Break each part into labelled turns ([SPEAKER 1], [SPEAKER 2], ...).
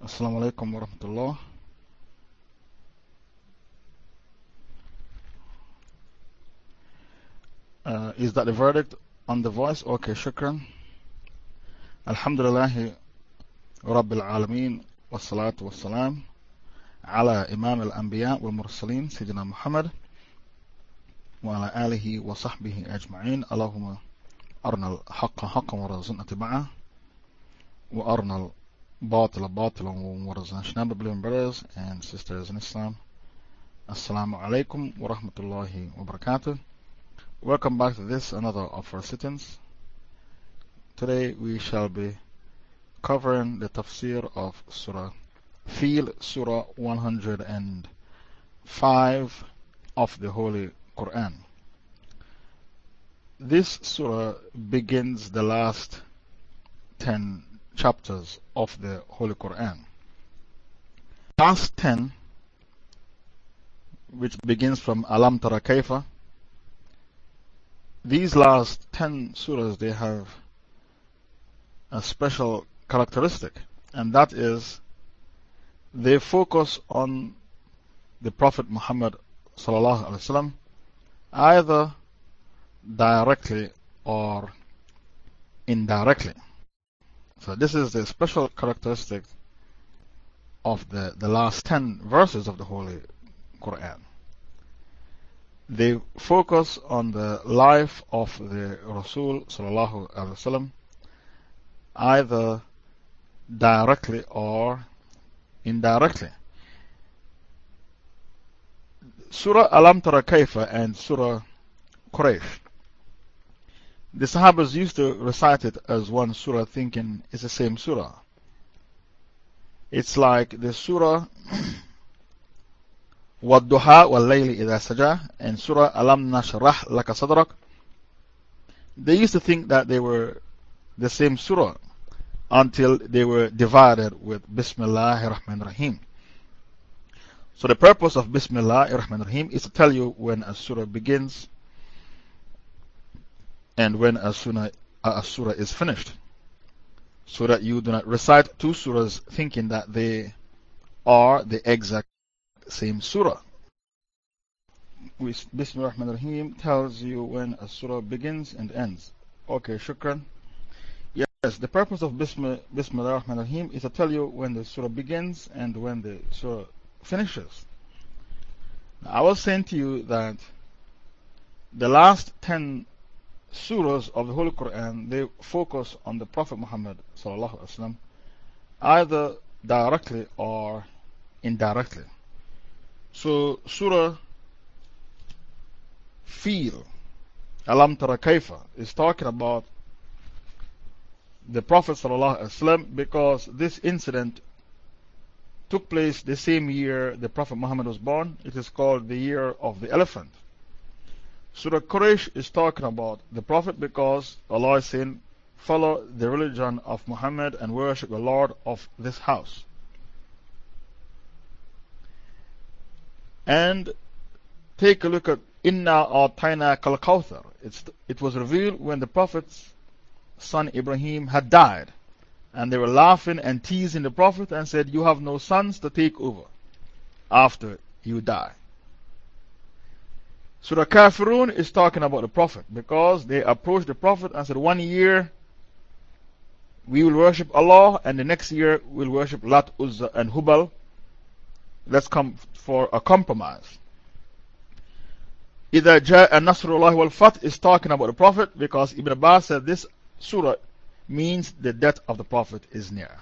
[SPEAKER 1] Assalamu alaikum wa rahmatullah. Is that the verdict on the voice? Okay, shukran. Alhamdulillahi Rabbil Alameen wa salatu wa salam ala Imam al-Anbiya wal Mursaleen Sayyidina Muhammad wa ala alihi wa sahbihi ajma'in. Allahumma arna al-haqqa haqqan wa razaqna tiba'ah wa arna al-batila batilan wa razaqna shnaba. Believing brothers and sisters in Islam, Assalamu alaikum wa rahmatullahi wa barakatuh. Welcome back to this, another of our sit-ins. Today we shall be covering the tafsir of Surah Fil, Surah 105 of the Holy Quran. This surah begins the last 10 chapters of the Holy Quran. Last 10, which begins from Alam Tara Kaifa. These last 10 surahs, they have a special characteristic, and that is they focus on the Prophet Muhammad sallallahu alaihi wasallam, either directly or indirectly. So this is the special characteristic of the last 10 verses of the Holy Quran. They focus on the life of the Rasul sallallahu alaihi wasallam, either directly or indirectly. Surah Alam Tara Kaifa and Surah Quraysh, the Sahabas used to recite it as one surah, thinking it's the same surah. It's like the surah وَالضُّحَى وَاللَّيْلِ إِذَا سَجَى and Surah Alam Nashrah Laka Sadrak. They used to think that they were the same surah until they were divided with Bismillahir Rahmanir Rahim. So the purpose of Bismillahir Rahmanir Rahim is to tell you when a surah begins and when a surah is finished, so that you do not recite two surahs thinking that they are the exact same surah. Bismillah ar-Rahman ar-Rahim tells you when a surah begins and ends. Okay, shukran. Yes, the purpose of Bismillah ar-Rahman ar-Rahim is to tell you when the surah begins and when the surah finishes. Now, I was saying to you that the last 10 surahs of the Holy Quran, they focus on the Prophet Muhammad sallallahu alaihi wasallam, either directly or indirectly. So, Surah Fil, Alam Tara Kaifa, is talking about the Prophet ﷺ, because this incident took place the same year the Prophet Muhammad was born. It is called the year of the elephant. Surah Quraysh is talking about the Prophet because Allah is saying, follow the religion of Muhammad and worship the Lord of this house. And take a look at Inna A'tayna Kal Kawthar. It was revealed when the Prophet's son Ibrahim had died, and they were laughing and teasing the Prophet and said, you have no sons to take over after you die. Surah Kafirun is talking about the Prophet because they approached the Prophet and said, 1 year we will worship Allah, and the next year we'll worship Lat, Uzza, and Hubal. Let's come for a compromise. إِذَا جَاءَ نَصْرُ اللَّهِ وَالْفَتْحِ is talking about the Prophet because Ibn Abbas said this surah means the death of the Prophet is near.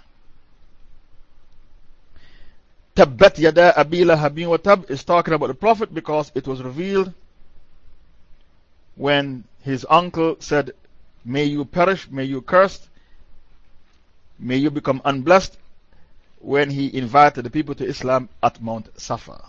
[SPEAKER 1] Tabbat yada Abi Lahabin wa Tab is talking about the Prophet because it was revealed when his uncle said, may you perish, may you curse, may you become unblessed, when he invited the people to Islam at Mount Safa.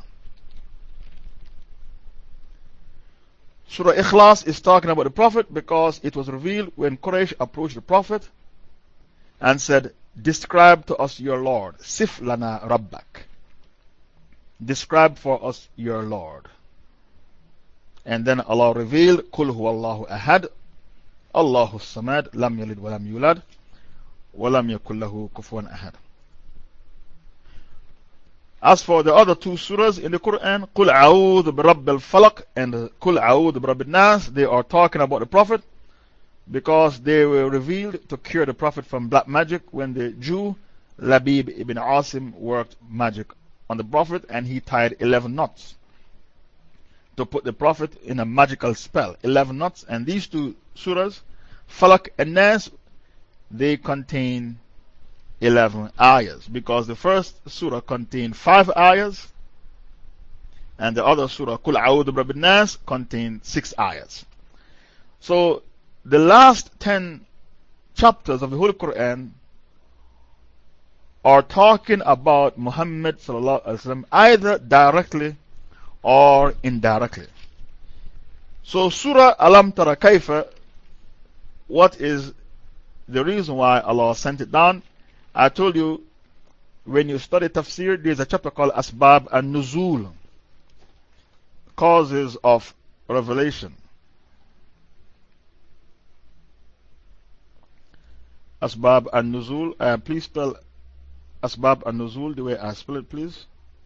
[SPEAKER 1] Surah Ikhlas is talking about the Prophet because it was revealed when Quraysh approached the Prophet and said, describe to us your Lord. Sif lana rabbak. Describe for us your Lord. And then Allah revealed, Qul huwallahu ahad, Allahu samad, lam yalid wa lam yulad, wa lam yakul lahu kufuwan ahad. As for the other two surahs in the Quran, قُلْ أَعُوذُ بِرَبِّ الْفَلَقِ and قُلْ أَعُوذُ بِرَبِّ النَّاسِ, they are talking about the Prophet because they were revealed to cure the Prophet from black magic when the Jew Labib ibn Asim worked magic on the Prophet and he tied 11 knots to put the Prophet in a magical spell. 11 knots. And these two surahs, Falak and Nas, they contain 11 ayahs because the first surah contained 5 ayahs and the other surah, Qul A'udhu Birabbin Nas, contained 6 ayahs. So the last 10 chapters of the Holy Quran are talking about Muhammad Sallallahu Alaihi Wasallam either directly or indirectly. So Surah Alam Tara Kaifa, what is the reason why Allah sent it down? I told you when you study tafsir, there's a chapter called Asbab and Nuzul, causes of revelation. Asbab and Nuzul, please spell Asbab and Nuzul the way I spell it, please.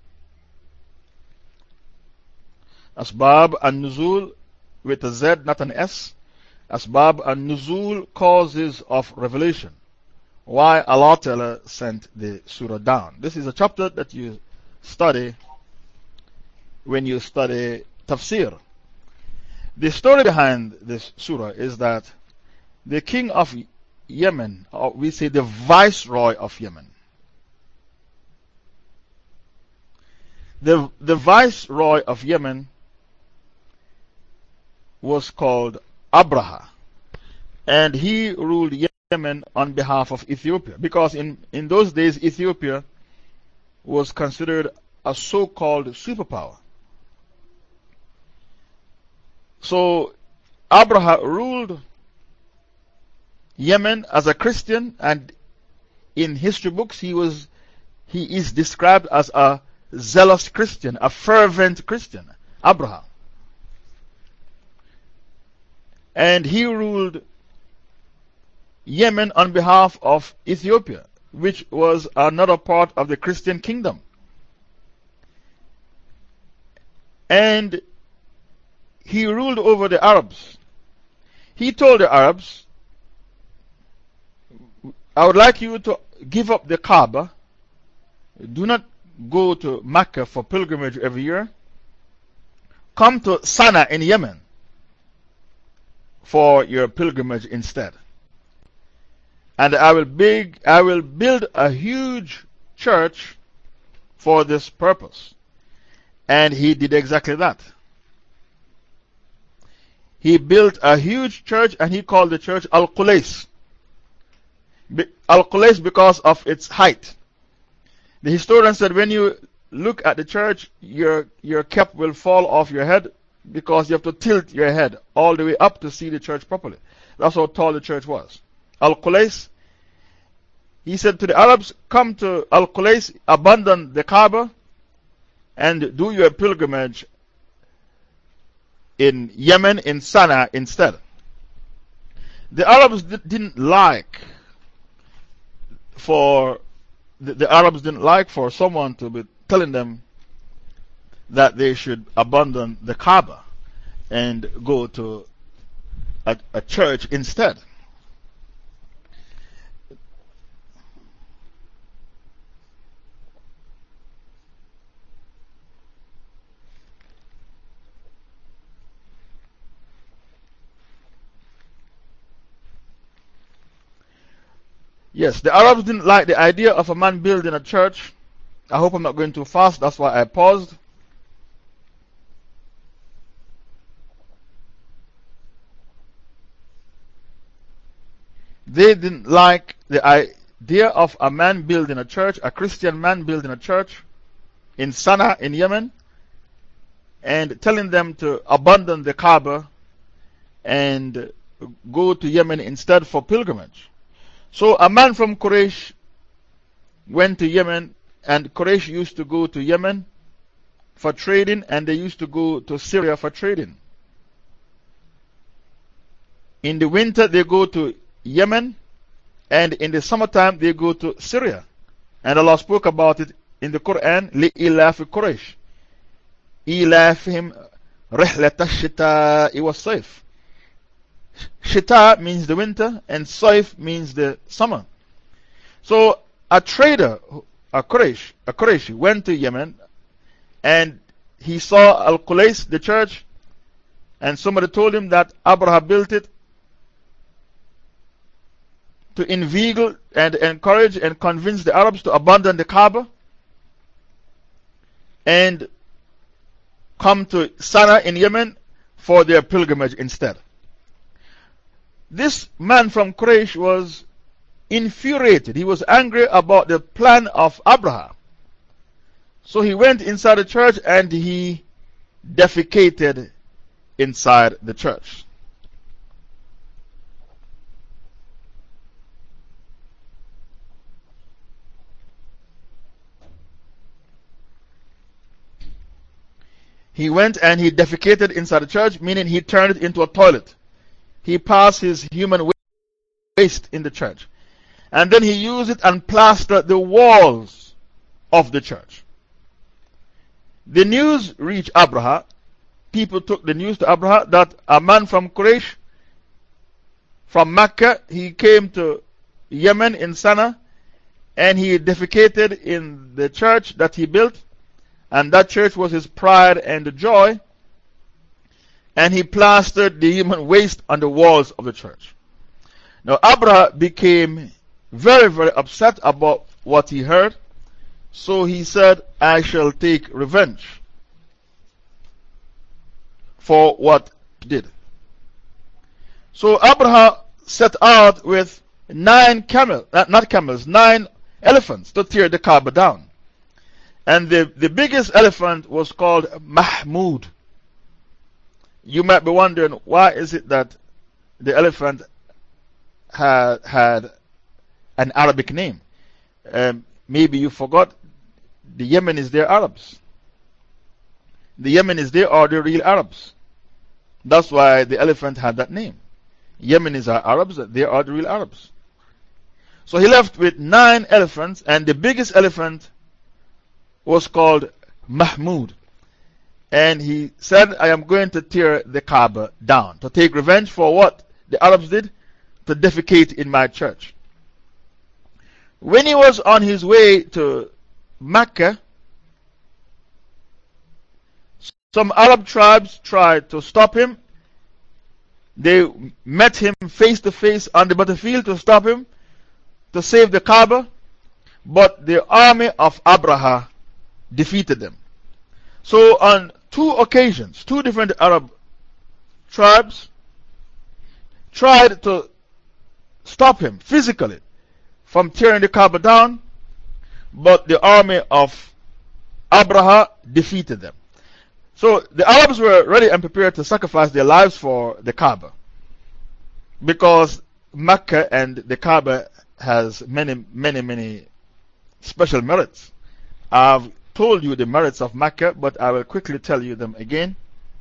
[SPEAKER 1] Asbab and Nuzul with a Z, not an S. Asbab and Nuzul, causes of revelation. Why Allah Ta'ala sent the surah down. This is a chapter that you study when you study tafsir. The story behind this surah is that the king of Yemen, or we say the viceroy of Yemen, the viceroy of Yemen was called Abraha, and he ruled Yemen on behalf of Ethiopia because in those days Ethiopia was considered a so-called superpower. So Abraha ruled Yemen as a Christian, and in history books he is described as a zealous Christian, a fervent Christian, Abraha. And he ruled Yemen on behalf of Ethiopia, which was another part of the Christian kingdom. And he ruled over the Arabs. He told the Arabs, I would like you to give up the Kaaba. Do not go to Mecca for pilgrimage every year. Come to Sana'a in Yemen for your pilgrimage instead. And I will build a huge church for this purpose. And he did exactly that. He built a huge church and he called the church Al-Qulais. Al-Qulais because of its height. The historian said when you look at the church, your cap will fall off your head because you have to tilt your head all the way up to see the church properly. That's how tall the church was. Al-Qulais, he said to the Arabs, come to Al-Qulais, abandon the Kaaba, and do your pilgrimage in Yemen, in Sana'a instead. The Arabs didn't like for someone to be telling them that they should abandon the Kaaba and go to a church instead. Yes, the Arabs didn't like the idea of a man building a church. I hope I'm not going too fast, that's why I paused. They didn't like the idea of a man building a church, a Christian man building a church in Sana'a in Yemen, and telling them to abandon the Kaaba and go to Yemen instead for pilgrimage. So a man from Quraysh went to Yemen, and Quraysh used to go to Yemen for trading, and they used to go to Syria for trading. In the winter, they go to Yemen, and in the summertime, they go to Syria. And Allah spoke about it in the Quran, لِإِلَافِ قُرَيْشٍ إِلَافِهِمْ رِحْلَةَ الشِّتَاءِ وَالصَّيْفِ. Shita means the winter, and Saif means the summer. So a trader, a Quraysh, went to Yemen, and he saw Al-Qulais, the church, and somebody told him that Abraha built it to inveigle and encourage and convince the Arabs to abandon the Kaaba and come to Sana'a in Yemen for their pilgrimage instead. This man from Quraysh was infuriated. He was angry about the plan of Abraha. So he went inside the church and he defecated inside the church. He went and he defecated inside the church, meaning he turned it into a toilet. He passed his human waste in the church. And then he used it and plastered the walls of the church. The news reached Abraha. People took the news to Abraha that a man from Quraysh, from Mecca, he came to Yemen in Sana'a and he defecated in the church that he built. And that church was his pride and joy. And he plastered the human waste on the walls of the church. Now, Abraha became very, very upset about what he heard. So he said, I shall take revenge for what he did. So Abraha set out with 9 elephants to tear the Kaaba down. And the biggest elephant was called Mahmud. You might be wondering, why is it that the elephant had an Arabic name? Maybe you forgot, the Yemenis, they're Arabs. The Yemenis, they are the real Arabs. That's why the elephant had that name. Yemenis are Arabs, they are the real Arabs. So he left with 9 elephants, and the biggest elephant was called Mahmud. And he said, I am going to tear the Kaaba down, to take revenge for what the Arabs did, to defecate in my church. When he was on his way to Mecca, some Arab tribes tried to stop him. They met him face to face on the battlefield to stop him, to save the Kaaba. But the army of Abraha defeated them. So on 2 occasions, 2 different Arab tribes tried to stop him physically from tearing the Kaaba down, but the army of Abraha defeated them. So the Arabs were ready and prepared to sacrifice their lives for the Kaaba, because Mecca and the Kaaba has many special merits. I've told you the merits of Mecca, but I will quickly tell you them again.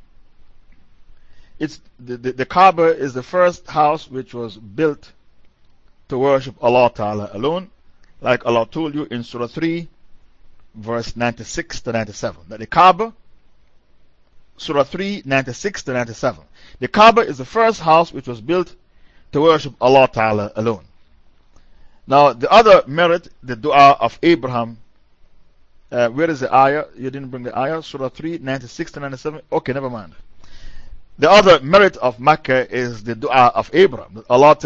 [SPEAKER 1] The Kaaba is the first house which was built to worship Allah Ta'ala alone, like Allah told you in Surah 3, verse 96 to 97. That the Kaaba, Surah 3, 96 to 97. The Kaaba is the first house which was built to worship Allah Ta'ala alone. Now, the other merit, the dua of Abraham. Where is the ayah? You didn't bring the ayah? Surah 3, 96 to 97? Okay, never mind. The other merit of Mecca is the dua of Abraham. Allah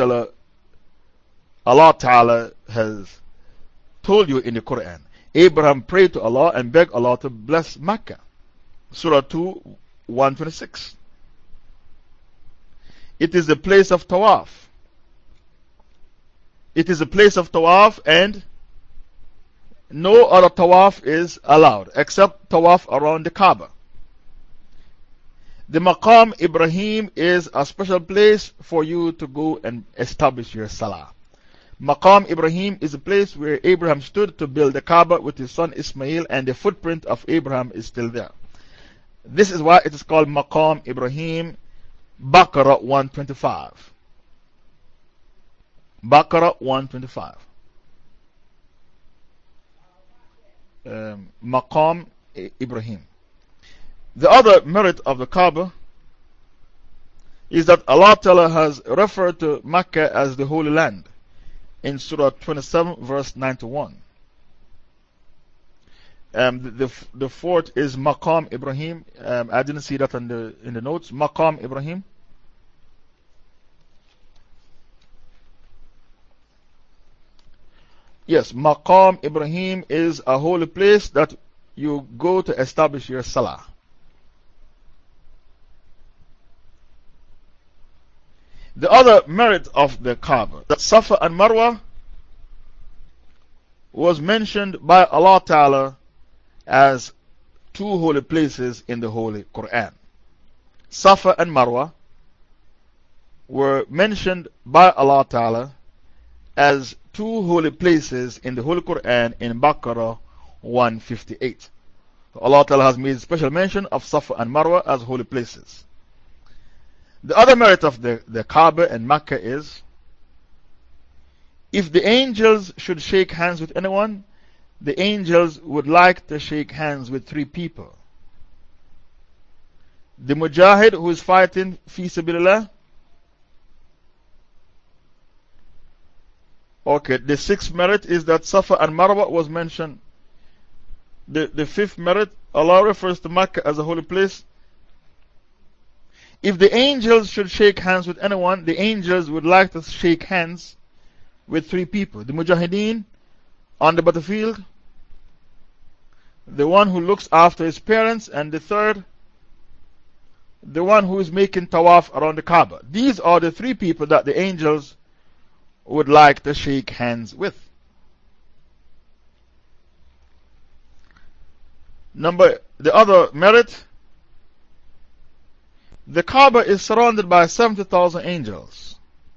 [SPEAKER 1] Ta'ala has told you in the Quran. Abraham prayed to Allah and begged Allah to bless Mecca. Surah 2, 126. It is the place of Tawaf. It is a place of Tawaf, and no other Tawaf is allowed except Tawaf around the Kaaba. The Maqam Ibrahim is a special place for you to go and establish your Salah. Maqam Ibrahim is a place where Abraham stood to build the Kaaba with his son Ismail, and the footprint of Abraham is still there. This is why it is called Maqam Ibrahim. Baqarah 125. Baqarah 125. Maqam Ibrahim. The other merit of the Kaaba is that Allah Ta'ala has referred to Mecca as the Holy Land in Surah 27, verse 91. The fourth is Maqam Ibrahim. I didn't see that in the notes. Maqam Ibrahim. Yes, Maqam Ibrahim is a holy place that you go to establish your salah. The other merit of the Kaaba, that Safa and Marwa was mentioned by Allah Ta'ala as two holy places in the Holy Quran. Safa and Marwa were mentioned by Allah Ta'ala as two holy places in the Holy Quran in Baqarah 158. Allah Ta'ala has made special mention of Safa and Marwa as holy places. The other merit of the Kaaba and Mecca is, if the angels should shake hands with anyone, the angels would like to shake hands with three people: the Mujahid who is fighting fi sabilillah. Okay, the sixth merit is that Safa and Marwa was mentioned. The fifth merit, Allah refers to Mecca as a holy place. If the angels should shake hands with anyone, the angels would like to shake hands with three people: the Mujahideen on the battlefield, the one who looks after his parents, and the third, the one who is making tawaf around the Kaaba. These are the three people that the angels would like to shake hands with. The other merit, the Kaaba is surrounded by 70,000 angels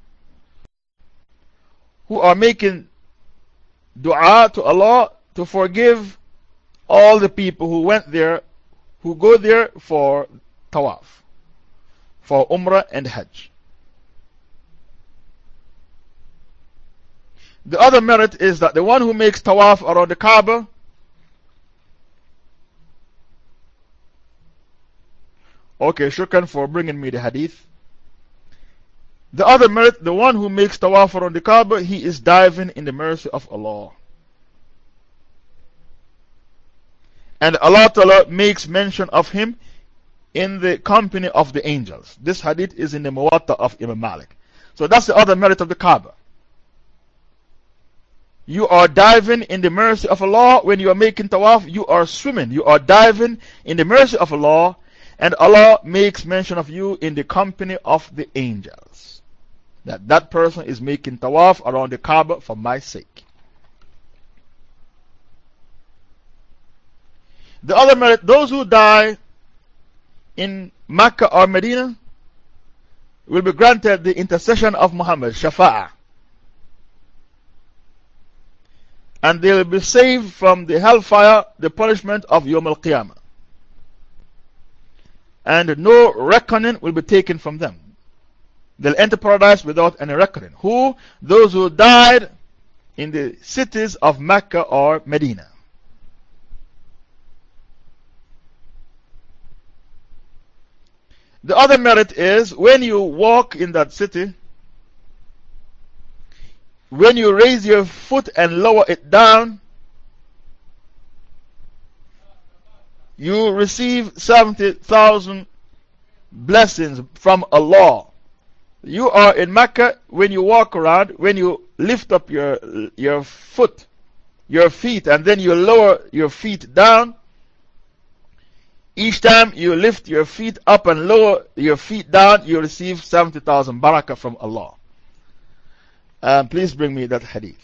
[SPEAKER 1] who are making dua to Allah to forgive all the people who went there, who go there for tawaf, for Umrah and Hajj. The other merit is that the one who makes tawaf around the Kaaba Okay, shukran for bringing me the hadith. The other merit, the one who makes tawaf around the Kaaba, he is diving in the mercy of Allah. And Allah Ta'ala makes mention of him in the company of the angels. This hadith is in the Muwatta of Imam Malik. So that's the other merit of the Kaaba. You are diving in the mercy of Allah. When you are making tawaf, you are swimming. You are diving in the mercy of Allah. And Allah makes mention of you in the company of the angels. That person is making tawaf around the Kaaba for my sake. The other merit, those who die in Mecca or Medina will be granted the intercession of Muhammad, Shafa'ah. And they will be saved from the hellfire, the punishment of Yawm al-Qiyamah. And no reckoning will be taken from them. They'll enter paradise without any reckoning. Who? Those who died in the cities of Mecca or Medina. The other merit is when you walk in that city, when you raise your foot and lower it down, you receive 70,000 blessings from Allah. You are in Mecca, when you walk around, when you lift up your foot, your feet, and then you lower your feet down, each time you lift your feet up and lower your feet down, you receive 70,000 barakah from Allah. Please bring me that hadith.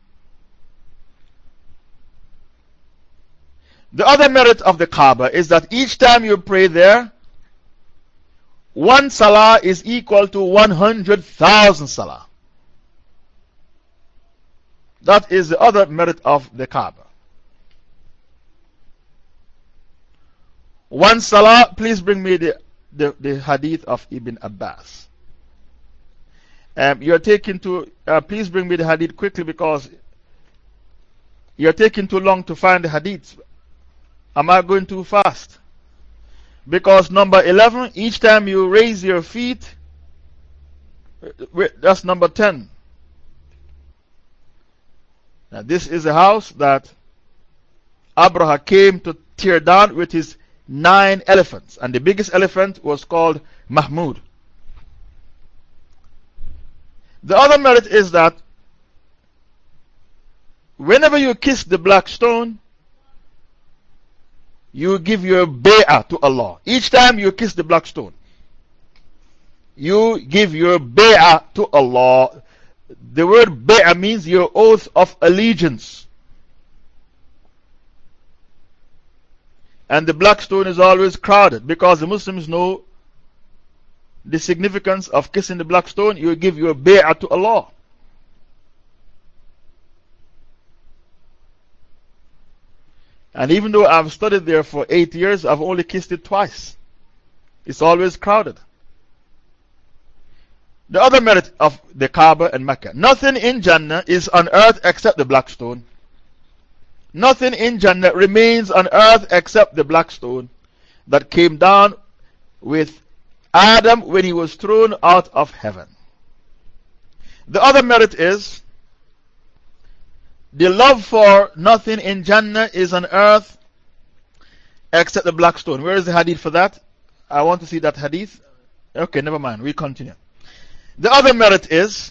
[SPEAKER 1] The other merit of the Kaaba is that each time you pray there, one salah is equal to 100,000 salah. That is the other merit of the Kaaba. One salah, please bring me the hadith of Ibn Abbas. You're taking to, please bring me the hadith quickly because You're taking too long to find the hadith. Am I going too fast? Because number 11, each time you raise your feet, that's number 10. Now, this is a house that Abraha came to tear down with his 9 elephants, and the biggest elephant was called Mahmud. The other merit is that whenever you kiss the black stone, you give your bay'ah to Allah. Each time you kiss the black stone, you give your bay'ah to Allah. The word bay'ah means your oath of allegiance. And the black stone is always crowded because the Muslims know the significance of kissing the black stone. You give your bay'ah to Allah. And even though I've studied there for 8 years, I've only kissed it twice. It's always crowded. The other merit of the Kaaba and Mecca: nothing in Jannah is on earth except the black stone. Nothing in Jannah remains on earth except the black stone that came down with Adam when he was thrown out of heaven. The other merit is the love for nothing in Jannah is on earth except the black stone. Where is the hadith for that? I want to see that hadith. Okay, never mind. We continue. The other merit is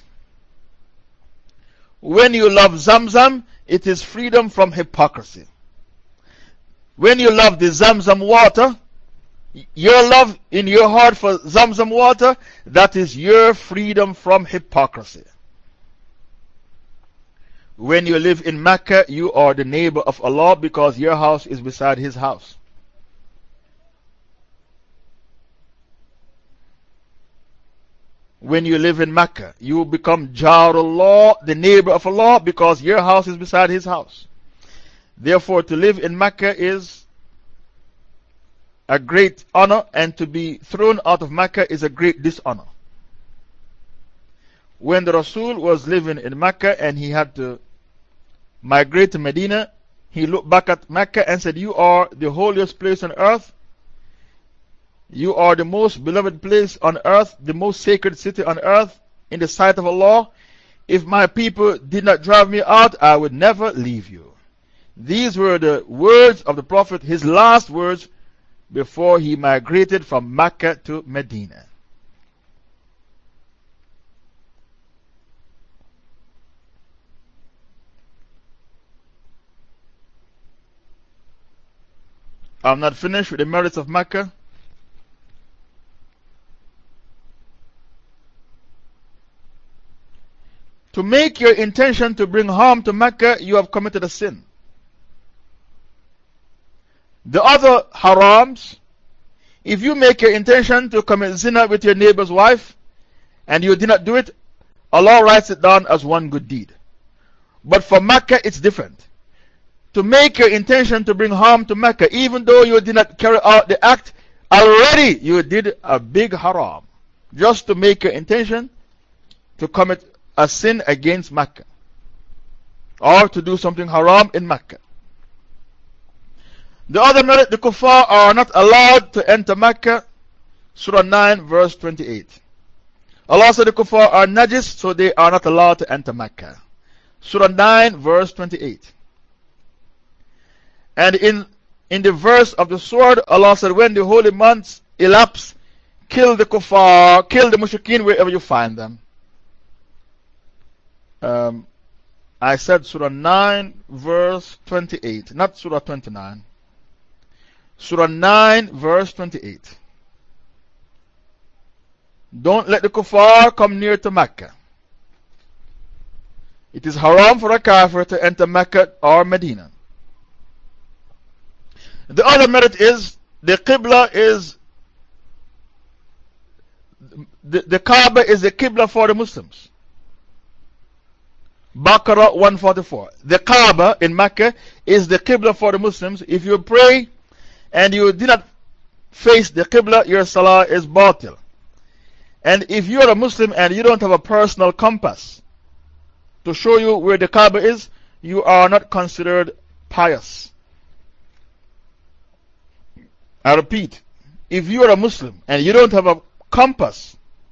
[SPEAKER 1] when you love Zamzam, it is freedom from hypocrisy. When you love the Zamzam water, your love in your heart for Zamzam water, that is your freedom from hypocrisy. When you live in Mecca, you are the neighbor of Allah because your house is beside His house. When you live in Mecca, you become Jarullah, the neighbor of Allah, because your house is beside His house. Therefore, to live in Mecca is a great honor, and to be thrown out of Mecca is a great dishonor. When the Rasul was living in Mecca and he had to migrate to Medina, he looked back at Mecca and said, "You are the holiest place on earth. You are the most beloved place on earth, the most sacred city on earth in the sight of Allah. If my people did not drive me out, I would never leave you." These were the words of the Prophet, his last words before he migrated from Mecca to Medina. I'm not finished with the merits of Mecca. To make your intention to bring harm to Mecca, you have committed a sin. The other harams, if you make your intention to commit zina with your neighbor's wife and you did not do it, Allah writes it down as one good deed. But for Mecca, it's different. To make your intention to bring harm to Mecca, even though you did not carry out the act, already you did a big haram. Just to make your intention to commit a sin against Mecca, or to do something haram in Mecca. The other merit, the kuffar are not allowed to enter Mecca. Surah 9, verse 28. Allah said the kuffar are najis, so they are not allowed to enter Mecca. Surah 9, verse 28. And in the verse of the sword, Allah said, when the holy months elapse, kill the kuffar, kill the mushrikeen wherever you find them. I said Surah 9, verse 28, not Surah 29. Surah 9, verse 28. Don't let the kuffar come near to Mecca. It is haram for a kafir to enter Mecca or Medina. The other merit is the Qibla is the Kaaba is the Qibla for the Muslims. Baqarah 144. The Kaaba in Mecca is the Qibla for the Muslims. If you pray and you do not face the Qibla, your salah is batil. And if you are a Muslim and you don't have a personal compass to show you where the Kaaba is, you are not considered pious. I repeat, if you are a Muslim and you don't have a compass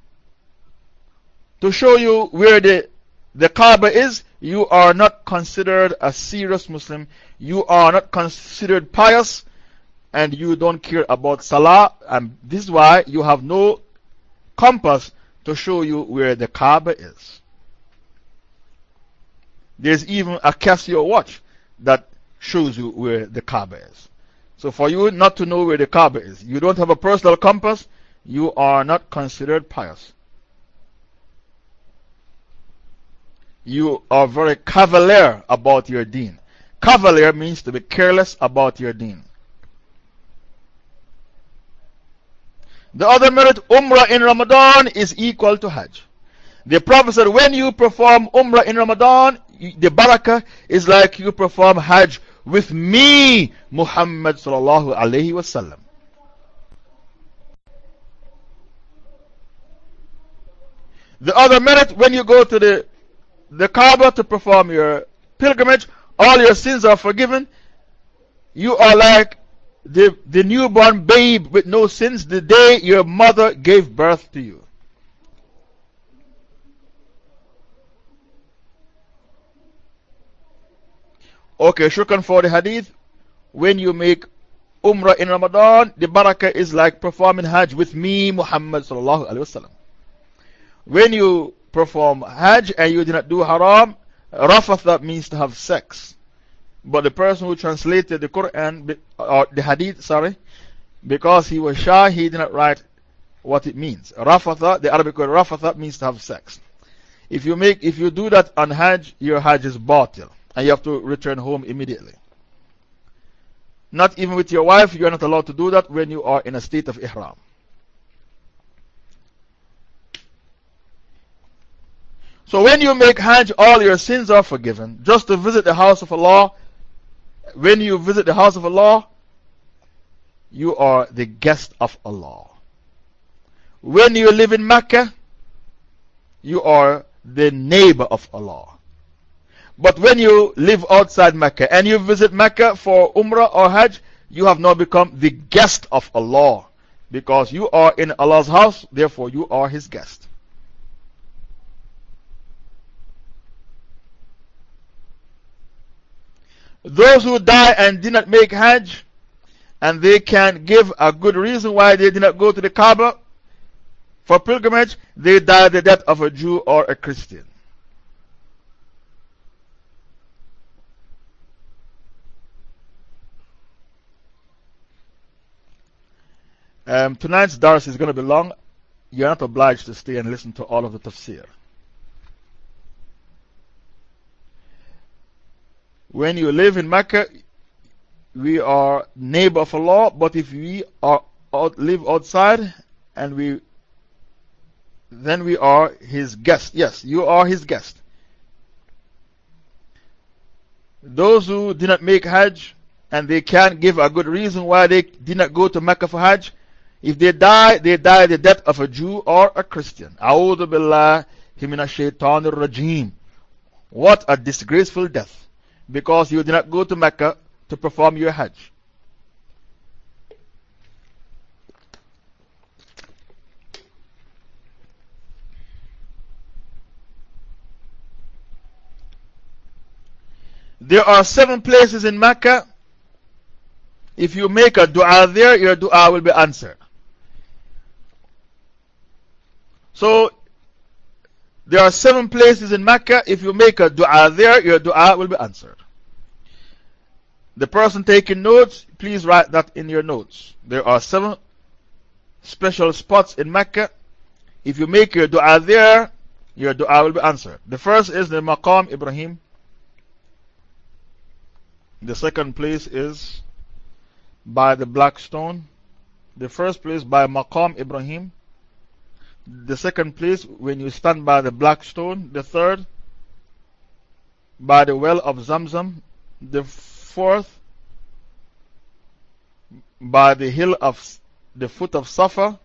[SPEAKER 1] to show you where the Kaaba is, you are not considered a serious Muslim. You are not considered pious, and you don't care about Salah, and this is why you have no compass to show you where the Kaaba is. There's even a Casio watch that shows you where the Kaaba is. So for you not to know where the Kaaba is, you don't have a personal compass, you are not considered pious. You are very cavalier about your deen. Cavalier means to be careless about your deen. The other merit, Umrah in Ramadan is equal to Hajj. The Prophet said, when you perform Umrah in Ramadan, the barakah is like you perform Hajj with me, Muhammad sallallahu alayhi wasallam. The other merit, when you go to the Kaaba to perform your pilgrimage, all your sins are forgiven. You are like the newborn babe with no sins the day your mother gave birth to you. Okay, shukran for the hadith. When you make Umrah in Ramadan, the barakah is like performing Hajj with me, Muhammad sallallahu alayhi wasallam. When you perform Hajj and you do not do haram, Rafatha means to have sex. But the person who translated the Quran, or the hadith, sorry, because he was shy, he did not write what it means. Rafatha, the Arabic word Rafatha means to have sex. If you do that on Hajj, your Hajj is batil, and you have to return home immediately. Not even with your wife, you are not allowed to do that when you are in a state of ihram. So when you make Hajj, all your sins are forgiven. Just to visit the house of Allah, when you visit the house of Allah, you are the guest of Allah. When you live in Mecca, you are the neighbor of Allah. But when you live outside Mecca and you visit Mecca for Umrah or Hajj, you have now become the guest of Allah. Because you are in Allah's house, therefore you are His guest. Those who die and did not make Hajj, and they can give a good reason why they did not go to the Kaaba for pilgrimage, they die the death of a Jew or a Christian. Tonight's dars is going to be long. You're not obliged to stay and listen to all of the tafsir. When you live in Mecca, we are neighbor of Allah, but if we live outside and then we are His guest. Yes, you are His guest. Those who did not make Hajj and they can't give a good reason why they did not go to Mecca for Hajj, if they die the death of a Jew or a Christian. A'udhu billahi minash shaitanir rajim. What a disgraceful death. Because you did not go to Mecca to perform your Hajj. There are 7 places in Mecca. If you make a dua there, your dua will be answered. So, there are 7 places in Mecca. If you make a dua there, your dua will be answered. The person taking notes, please write that in your notes. There are 7 special spots in Mecca. If you make your dua there, your dua will be answered. The first is the Maqam Ibrahim. The second place is by the Black Stone. The first place by Maqam Ibrahim. The second place when you stand by the Black Stone. The third by the well of Zamzam. The fourth by the hill of the foot of Safa.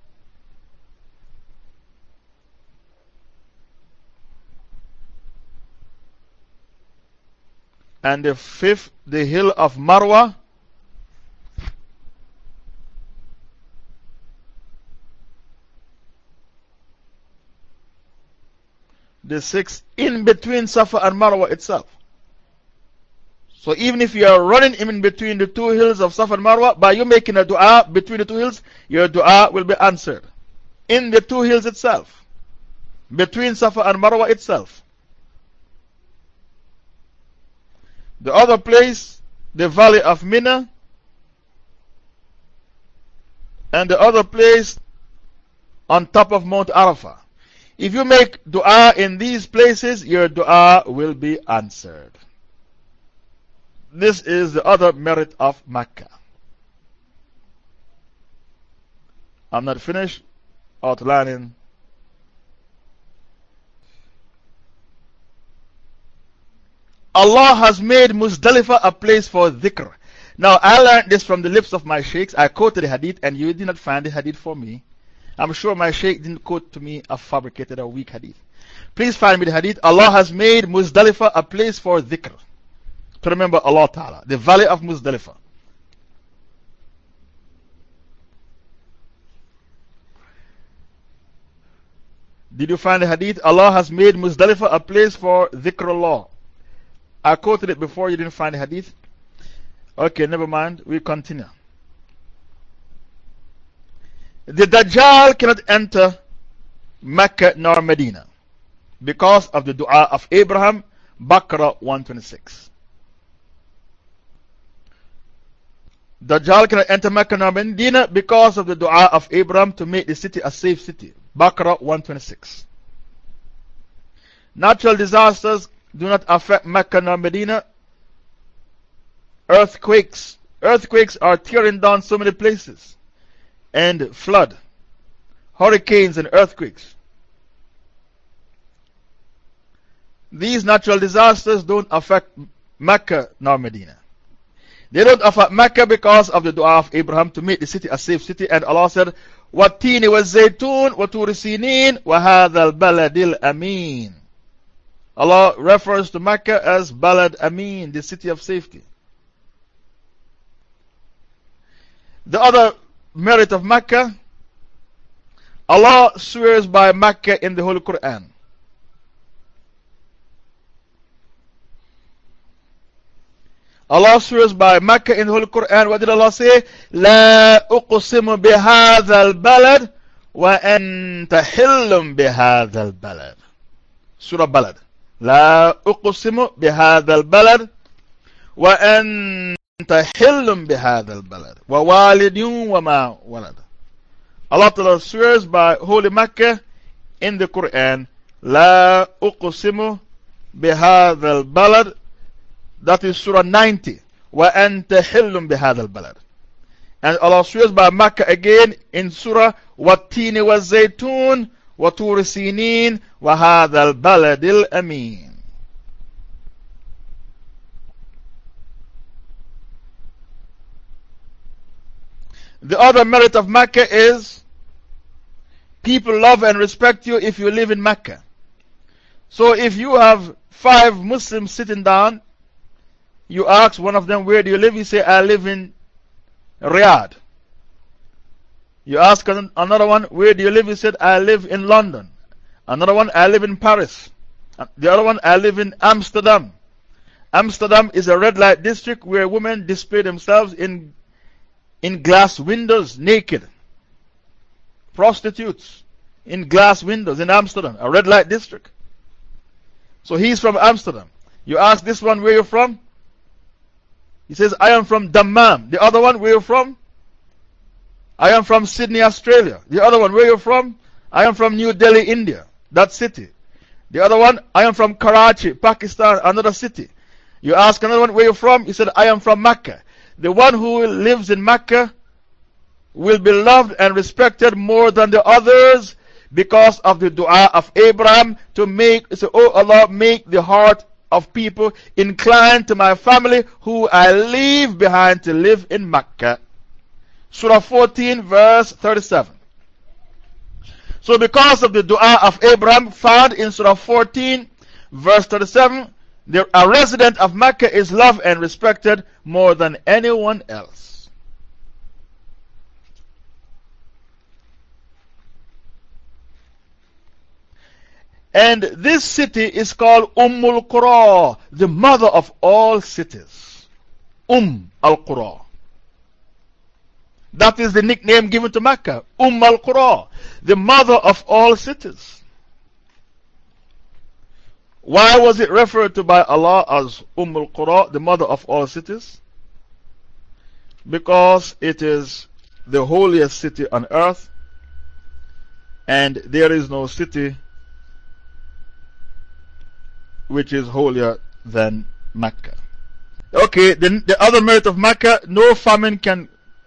[SPEAKER 1] And the fifth, the hill of Marwa. The sixth, in between Safa and Marwa itself. So even if you are running in between the two hills of Safa and Marwa, by you making a dua between the two hills, your dua will be answered. In the two hills itself. Between Safa and Marwa itself. The other place, the valley of Mina. And the other place, on top of Mount Arafah. If you make dua in these places, your dua will be answered. This is the other merit of Mecca. I'm not finished outlining. Allah has made Muzdalifah a place for dhikr. Now, I learned this from the lips of my sheikhs. I quoted the hadith, and you did not find the hadith for me. I'm sure my sheikh didn't quote to me a fabricated or weak hadith. Please find me the hadith. Allah has made Muzdalifah a place for dhikr. To remember Allah Ta'ala, the valley of Muzdalifah. Did you find the hadith? Allah has made Muzdalifah a place for dhikrullah. I quoted it before, you didn't find the hadith? Okay, never mind, we continue. The Dajjal cannot enter Mecca nor Medina because of the dua of Abraham, Baqarah 126. Dajjal cannot enter Mecca nor Medina because of the dua of Abraham to make the city a safe city, Baqarah 126. Natural disasters do not affect Mecca nor Medina. Earthquakes are tearing down so many places. And flood, hurricanes and earthquakes. These natural disasters don't affect Mecca nor Medina. They don't affect Mecca because of the dua of Abraham to make the city a safe city. And Allah said, وَالتِّينِ وَالزَّيْتُونِ وَطُورِ سِينِينَ وَهَذَا الْبَلَدِ الْأَمِينَ. Allah refers to Mecca as Balad Amin, the city of safety. The other merit of Mecca, Allah swears by Mecca in the Holy Quran. Allah swears by Mecca in the Holy Quran. What did Allah say? لا أقسم بهذا البلد وأنت حل بهذا البلد. Surah Balad. لا أقسم بهذا البلد وأنت حل بهذا البلد ووالد وما ولد. Allah Ta'ala swears by Holy Mecca in the Quran. لا أقسم بهذا البلد. That is Surah 90. وأنت حل بهذا البلد. And Allah swears by Mecca again in Surah والتين والزيتون وطور سينين وهذا البلد الأمين. The other merit of Mecca is people love and respect you if you live in Mecca. So if you have 5 Muslims sitting down, you ask one of them, where do you live? He say, I live in Riyadh. You ask another one, where do you live? He said, I live in London. Another one, I live in Paris. The other one, I live in Amsterdam. Amsterdam is a red light district where women display themselves in glass windows naked. Prostitutes in glass windows in Amsterdam, a red light district. So he's from Amsterdam. You ask this one, where you from? He says, I am from Dammam. The other one, where you from? I am from Sydney, Australia. The other one, where you from? I am from New Delhi, India, that city. The other one, I am from Karachi, Pakistan, another city. You ask another one, where you from? He said, I am from Mecca. The one who lives in Mecca will be loved and respected more than the others because of the dua of Abraham to make, say, oh Allah, make the heart of people inclined to my family who I leave behind to live in Mecca. Surah 14, verse 37. So, because of the dua of Abraham found in Surah 14, verse 37, A resident of Mecca is loved and respected more than anyone else. And this city is called Al-Qura, the mother of all cities. Al-Qura. That is the nickname given to Mecca. Al-Qura, the mother of all cities. Why was it referred to by Allah as Al-Qura, the mother of all cities? Because it is the holiest city on earth, and there is no city which is holier than Mecca. Okay, the other merit of Mecca, no famine can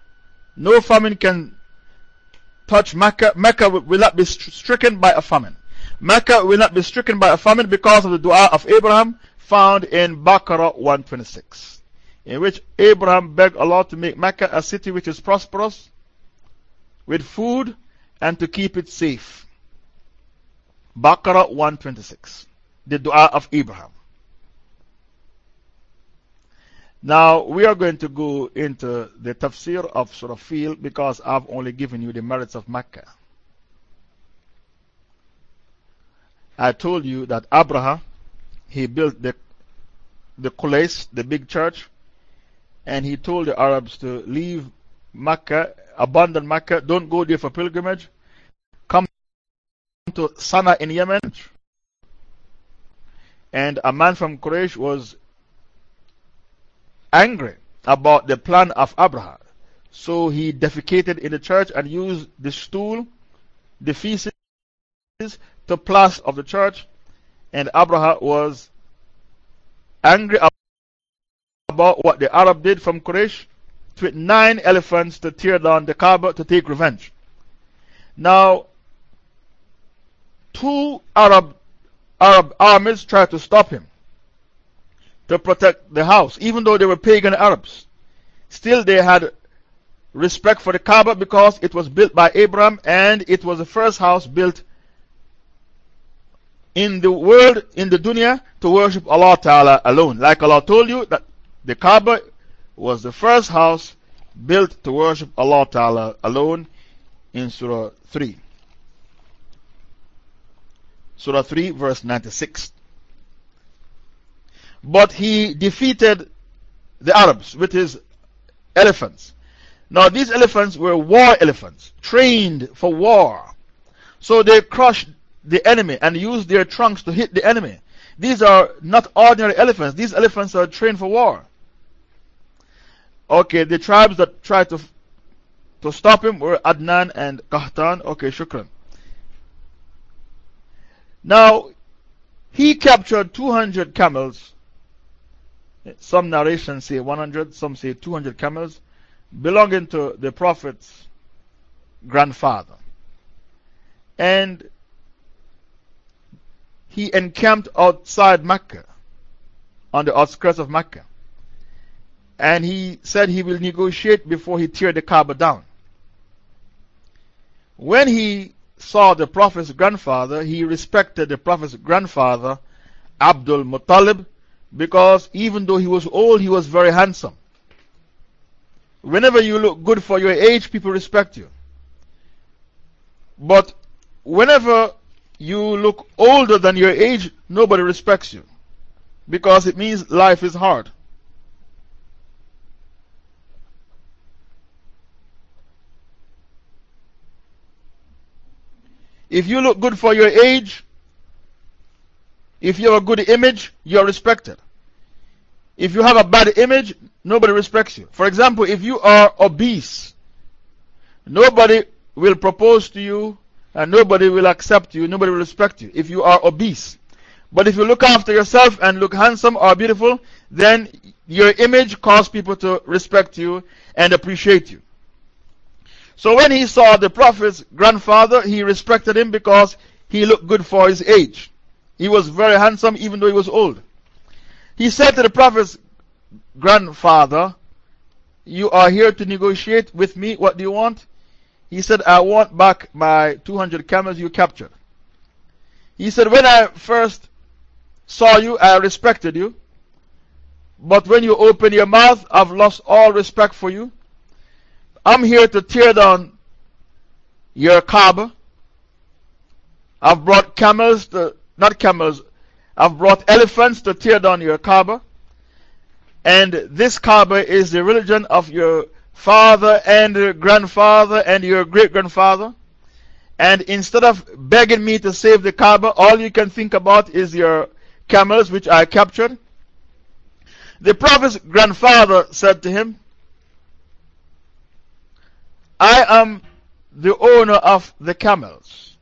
[SPEAKER 1] touch Mecca. Mecca will not be stricken by a famine. Mecca will not be stricken by a famine because of the dua of Abraham found in Baqarah 126, in which Abraham begged Allah to make Mecca a city which is prosperous with food and to keep it safe. Baqarah 126, the dua of Abraham. Now we are going to go into the tafsir of Surah Fil because I've only given you the merits of Mecca. I told you that Abraha, he built the Qulais, the big church, and he told the Arabs to leave Mecca, abandon Mecca, don't go there for pilgrimage, come to Sana'a in Yemen. And a man from Quraysh was angry about the plan of Abraha. So he defecated in the church and used the stool, the feces, to plaster of the church. And Abraha was angry about what the Arab did from Quraysh with 9 elephants to tear down the Kaaba to take revenge. Now, 2 Arab armies tried to stop him to protect the house, even though they were pagan Arabs. Still, they had respect for the Kaaba because it was built by Abraham and it was the first house built in the world, in the dunya, to worship Allah Ta'ala alone. Like Allah told you that the Kaaba was the first house built to worship Allah Ta'ala alone in Surah 3. Surah 3, verse 96. But he defeated the Arabs with his elephants. Now, these elephants were war elephants, trained for war. So they crushed the enemy and used their trunks to hit the enemy. These are not ordinary elephants. These elephants are trained for war. Okay, the tribes that tried to stop him were Adnan and Qahtan. Okay, shukran. Now, he captured 200 camels. Some narrations say 100, some say 200 camels, belonging to the Prophet's grandfather. And he encamped outside Mecca, on the outskirts of Mecca. And he said he will negotiate before he tear the Kaaba down. When he saw the Prophet's grandfather, he respected the Prophet's grandfather, Abdul Muttalib, because even though he was old, he was very handsome. Whenever you look good for your age, people respect you. But whenever you look older than your age, nobody respects you, because it means life is hard. If you look good for your age, if you have a good image, you are respected. If you have a bad image, nobody respects you. For example, if you are obese, nobody will propose to you and nobody will accept you, nobody will respect you if you are obese. But if you look after yourself and look handsome or beautiful, then your image causes people to respect you and appreciate you. So when he saw the Prophet's grandfather, he respected him because he looked good for his age. He was very handsome even though he was old. He said to the Prophet's grandfather, "You are here to negotiate with me. What do you want?" He said, "I want back my 200 camels you captured." He said, "When I first
[SPEAKER 2] saw you, I respected you. But when you open your mouth, I've lost all respect for you. I'm here to tear down your Kaaba. I've brought camels to, not camels, I've brought elephants to tear down your Kaaba. And this Kaaba is the religion of your father and grandfather and your great grandfather. And instead of begging me to save the Kaaba, all you can think about is your camels, which I captured. The Prophet's grandfather said to him, I am the owner of the camels.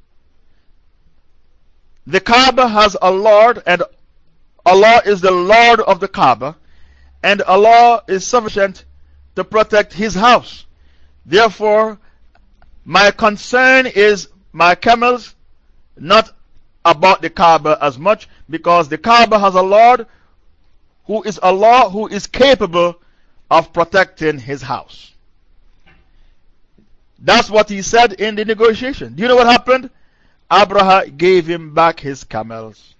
[SPEAKER 2] The Kaaba has a Lord, and Allah is the Lord of the Kaaba, and Allah is sufficient to protect His house. Therefore, my concern is my camels, not about the Kaaba as much, because the Kaaba has a Lord who is Allah, who is capable of protecting His house. That's what he said in the negotiation. Do you know what happened? Abraha gave him back his camels.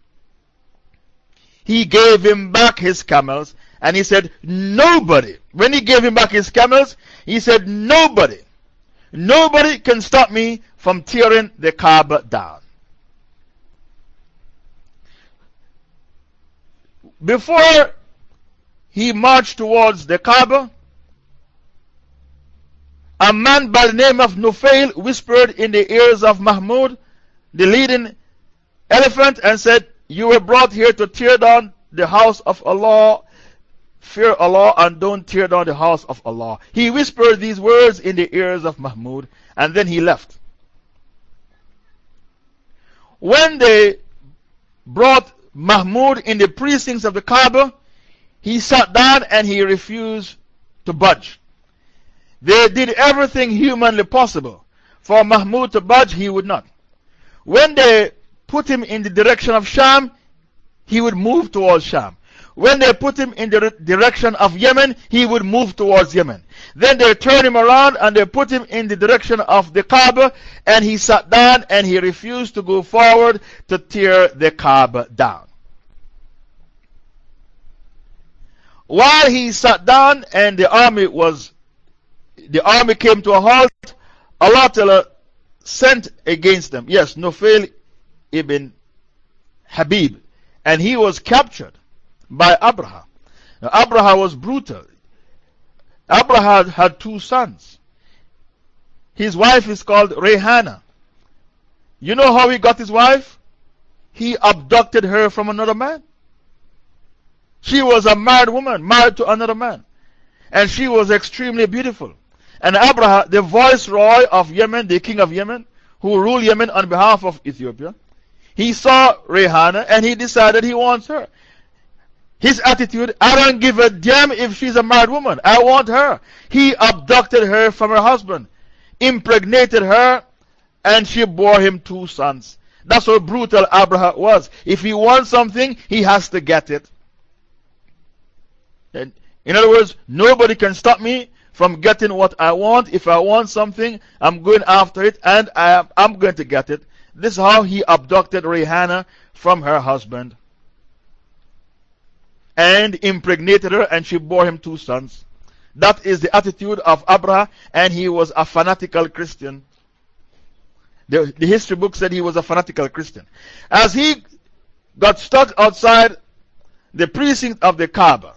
[SPEAKER 2] He gave him back his camels, and he said, nobody, when he gave him back his camels, he said, nobody can stop me from tearing the Kaaba down. Before he marched towards the Kaaba, a man by the name of Nufail whispered in the ears of Mahmud, the leading elephant, and said, you were brought here to tear down the house of Allah. Fear Allah and don't tear down the house of Allah. He whispered these words in the ears of Mahmud, and then he left. When they brought Mahmud in the precincts of the Kaaba, he sat down and he refused to budge. They did everything humanly possible for Mahmud to budge, he would not. When they put him in the direction of Sham, he would move towards Sham. When they put him in the direction of Yemen, he would move towards Yemen. Then they turned him around and they put him in the direction of the Kaaba, and he sat down and he refused to go forward to tear the Kaaba down. While he sat down and the army came to a halt, Allah Ta'ala sent against them, yes, Nufail ibn Habib, and he was captured by Abraha. Now, Abraha was brutal. Abraha had two sons. His wife is called Rehana. You know how he got his wife? He abducted her from another man. She was a married woman, married to another man. And she was extremely beautiful. And Abraha, the viceroy of Yemen, the king of Yemen, who ruled Yemen on behalf of Ethiopia, he saw Rehana and he decided he wants her. His attitude, I don't give a damn if she's a married woman, I want her. He abducted her from her husband, impregnated her, and she bore him two sons. That's how brutal Abraha was. If he wants something, he has to get it. And in other words, nobody can stop me from getting what I want. If I want something, I'm going after it, and I'm going to get it. This is how he abducted Rehana from her husband and impregnated her, and she bore him two sons. That is the attitude of Abraha, and he was a fanatical Christian. The history book said he was a fanatical Christian. As he got stuck outside the precinct of the Kaaba,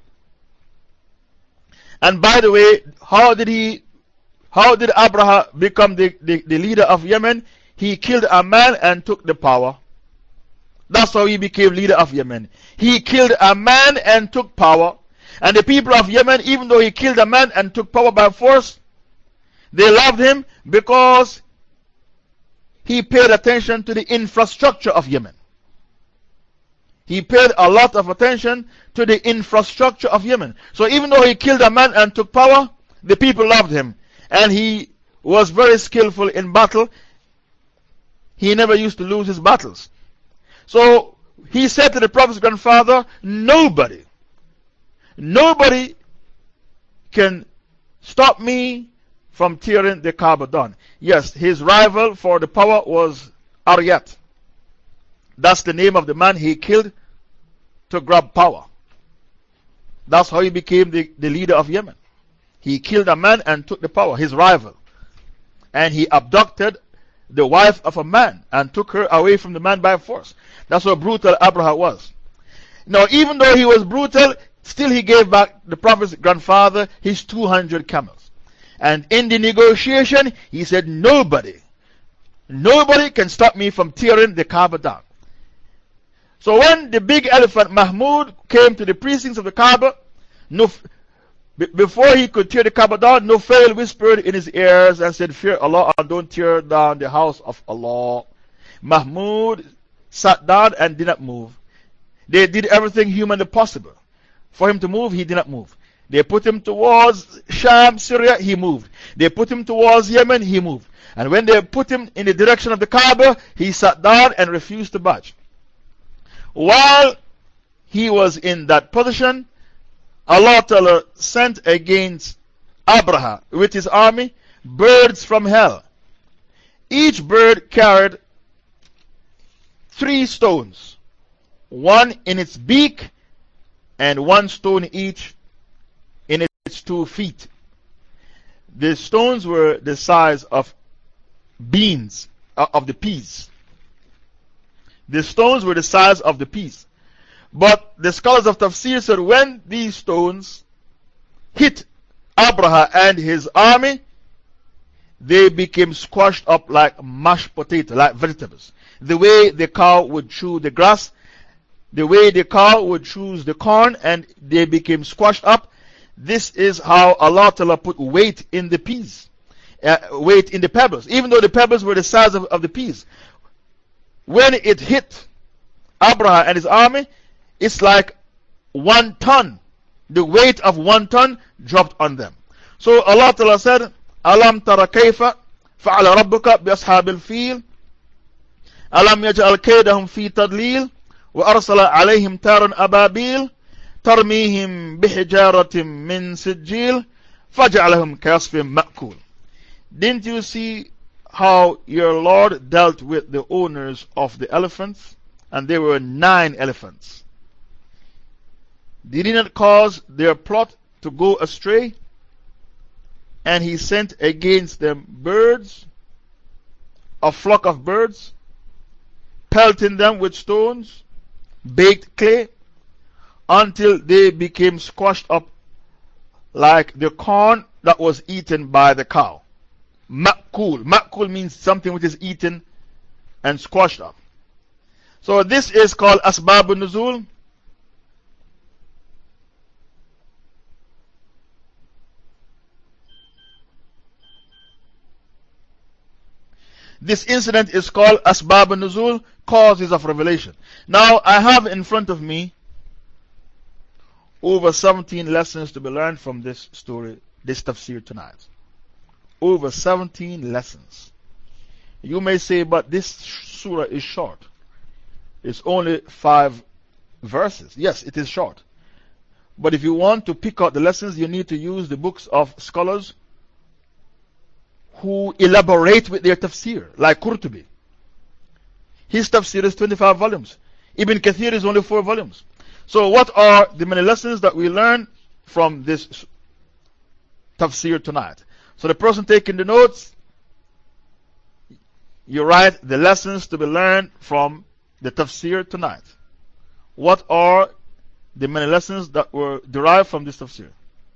[SPEAKER 2] and by the way, how did Abraha become the leader of Yemen? He killed a man and took the power. That's how he became leader of Yemen. He killed a man and took power. And the people of Yemen, even though he killed a man and took power by force, they loved him because he paid attention to the infrastructure of Yemen. He paid a lot of attention to the infrastructure of Yemen. So even though he killed a man and took power, the people loved him. And he was very skillful in battle. He never used to lose his battles. So he said to the Prophet's grandfather, nobody can stop me from tearing the Kaaba down. Yes, his rival for the power was Aryat. That's the name of the man he killed to grab power. That's how he became the leader of Yemen. He killed a man and took the power, his rival. And he abducted the wife of a man and took her away from the man by force. That's how brutal Abraha was. Now, even though he was brutal, still he gave back the Prophet's grandfather his 200 camels. And in the negotiation, he said, nobody can stop me from tearing the Kaaba down. So when the big elephant Mahmud came to the precincts of the Kaaba, before he could tear the Kaaba down, Nufail whispered in his ears and said, fear Allah and don't tear down the house of Allah. Mahmud sat down and did not move. They did everything humanly possible for him to move. He did not move. They put him towards Sham, Syria, he moved. They put him towards Yemen, he moved. And when they put him in the direction of the Kaaba, he sat down and refused to budge. While he was in that position, Allah Ta'ala sent against Abraha with his army birds from hell. Each bird carried 3 stones, one in its beak and 1 stone each in its 2 feet. The stones were the size of beans, of the peas. The stones were the size of the peas. But the scholars of Tafsir said when these stones hit Abraha and his army, they became squashed up like mashed potato, like vegetables. The way the cow would chew the grass, the way the cow would chew the corn, and they became squashed up. This is how Allah Ta'ala put weight in the peas, weight in the pebbles, even though the pebbles were the size of the peas. When it hit Abraha and his army, it's like 1 ton. The weight of 1 ton dropped on them. So Allah Ta'ala said, Alam tara kayfa fa'ala rabbuka bi ashabil fil Alam yaj'al kaydahum fi tadlil wa arsala alayhim taran ababil tarmihim bihijaratin min sijil faj'alahum kayasfin ma'kul. Didn't you see how your Lord dealt with the owners of the elephants? And there were 9 elephants. Did he not cause their plot to go astray? And he sent against them birds, a flock of birds, pelting them with stones, baked clay, until they became squashed up like the corn that was eaten by the cow. Ma'kul. Ma'kul means something which is eaten and squashed up. So this is called Asbab al-Nuzul. This incident is called Asbab al-Nuzul, causes of revelation. Now, I have in front of me over 17 lessons to be learned from this story, this tafsir tonight. Over 17 lessons. You may say, but this surah is short. It's only 5 verses. Yes, it is short. But if you want to pick out the lessons, you need to use the books of scholars who elaborate with their tafsir, like Qurtubi. His tafsir is 25 volumes. Ibn Kathir is only 4 volumes. So, what are the many lessons that we learn from this tafsir tonight? So, the person taking the notes, you write the lessons to be learned from the tafsir tonight. What are the many lessons that were derived from this tafsir?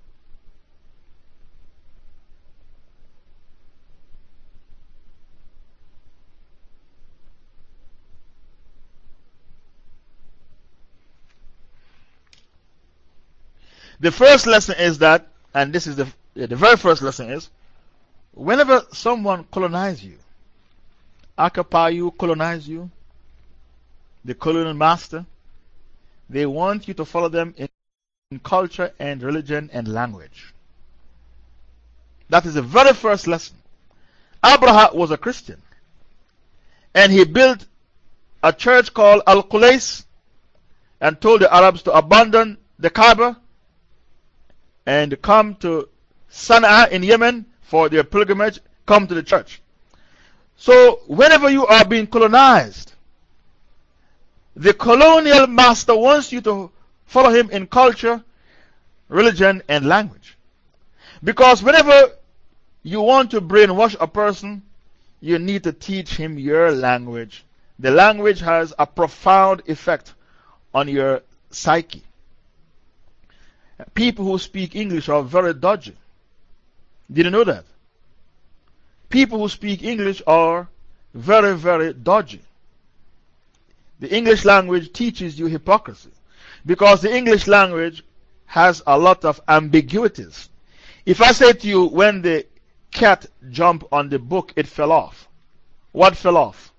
[SPEAKER 2] The first lesson is that, and this is the very first lesson is, whenever someone colonizes you, occupy you, colonize you, the colonial master, they want you to follow them in culture and religion and language. That is the very first lesson. Abraha was a Christian, and he built a church called Al-Qulais and told the Arabs to abandon the Kaaba and come to Sana'a in Yemen for their pilgrimage, come to the church. So, whenever you are being colonized, The colonial master wants you to follow him in culture, religion, and language. Because whenever you want to brainwash a person, you need to teach him your language. The language has a profound effect on your psyche. People who speak English are very dodgy. Did you know that? People who speak English are very, very dodgy. The English language teaches you hypocrisy because the English language has a lot of ambiguities. If I say to you, when the cat jumped on the book, it fell off. What fell off?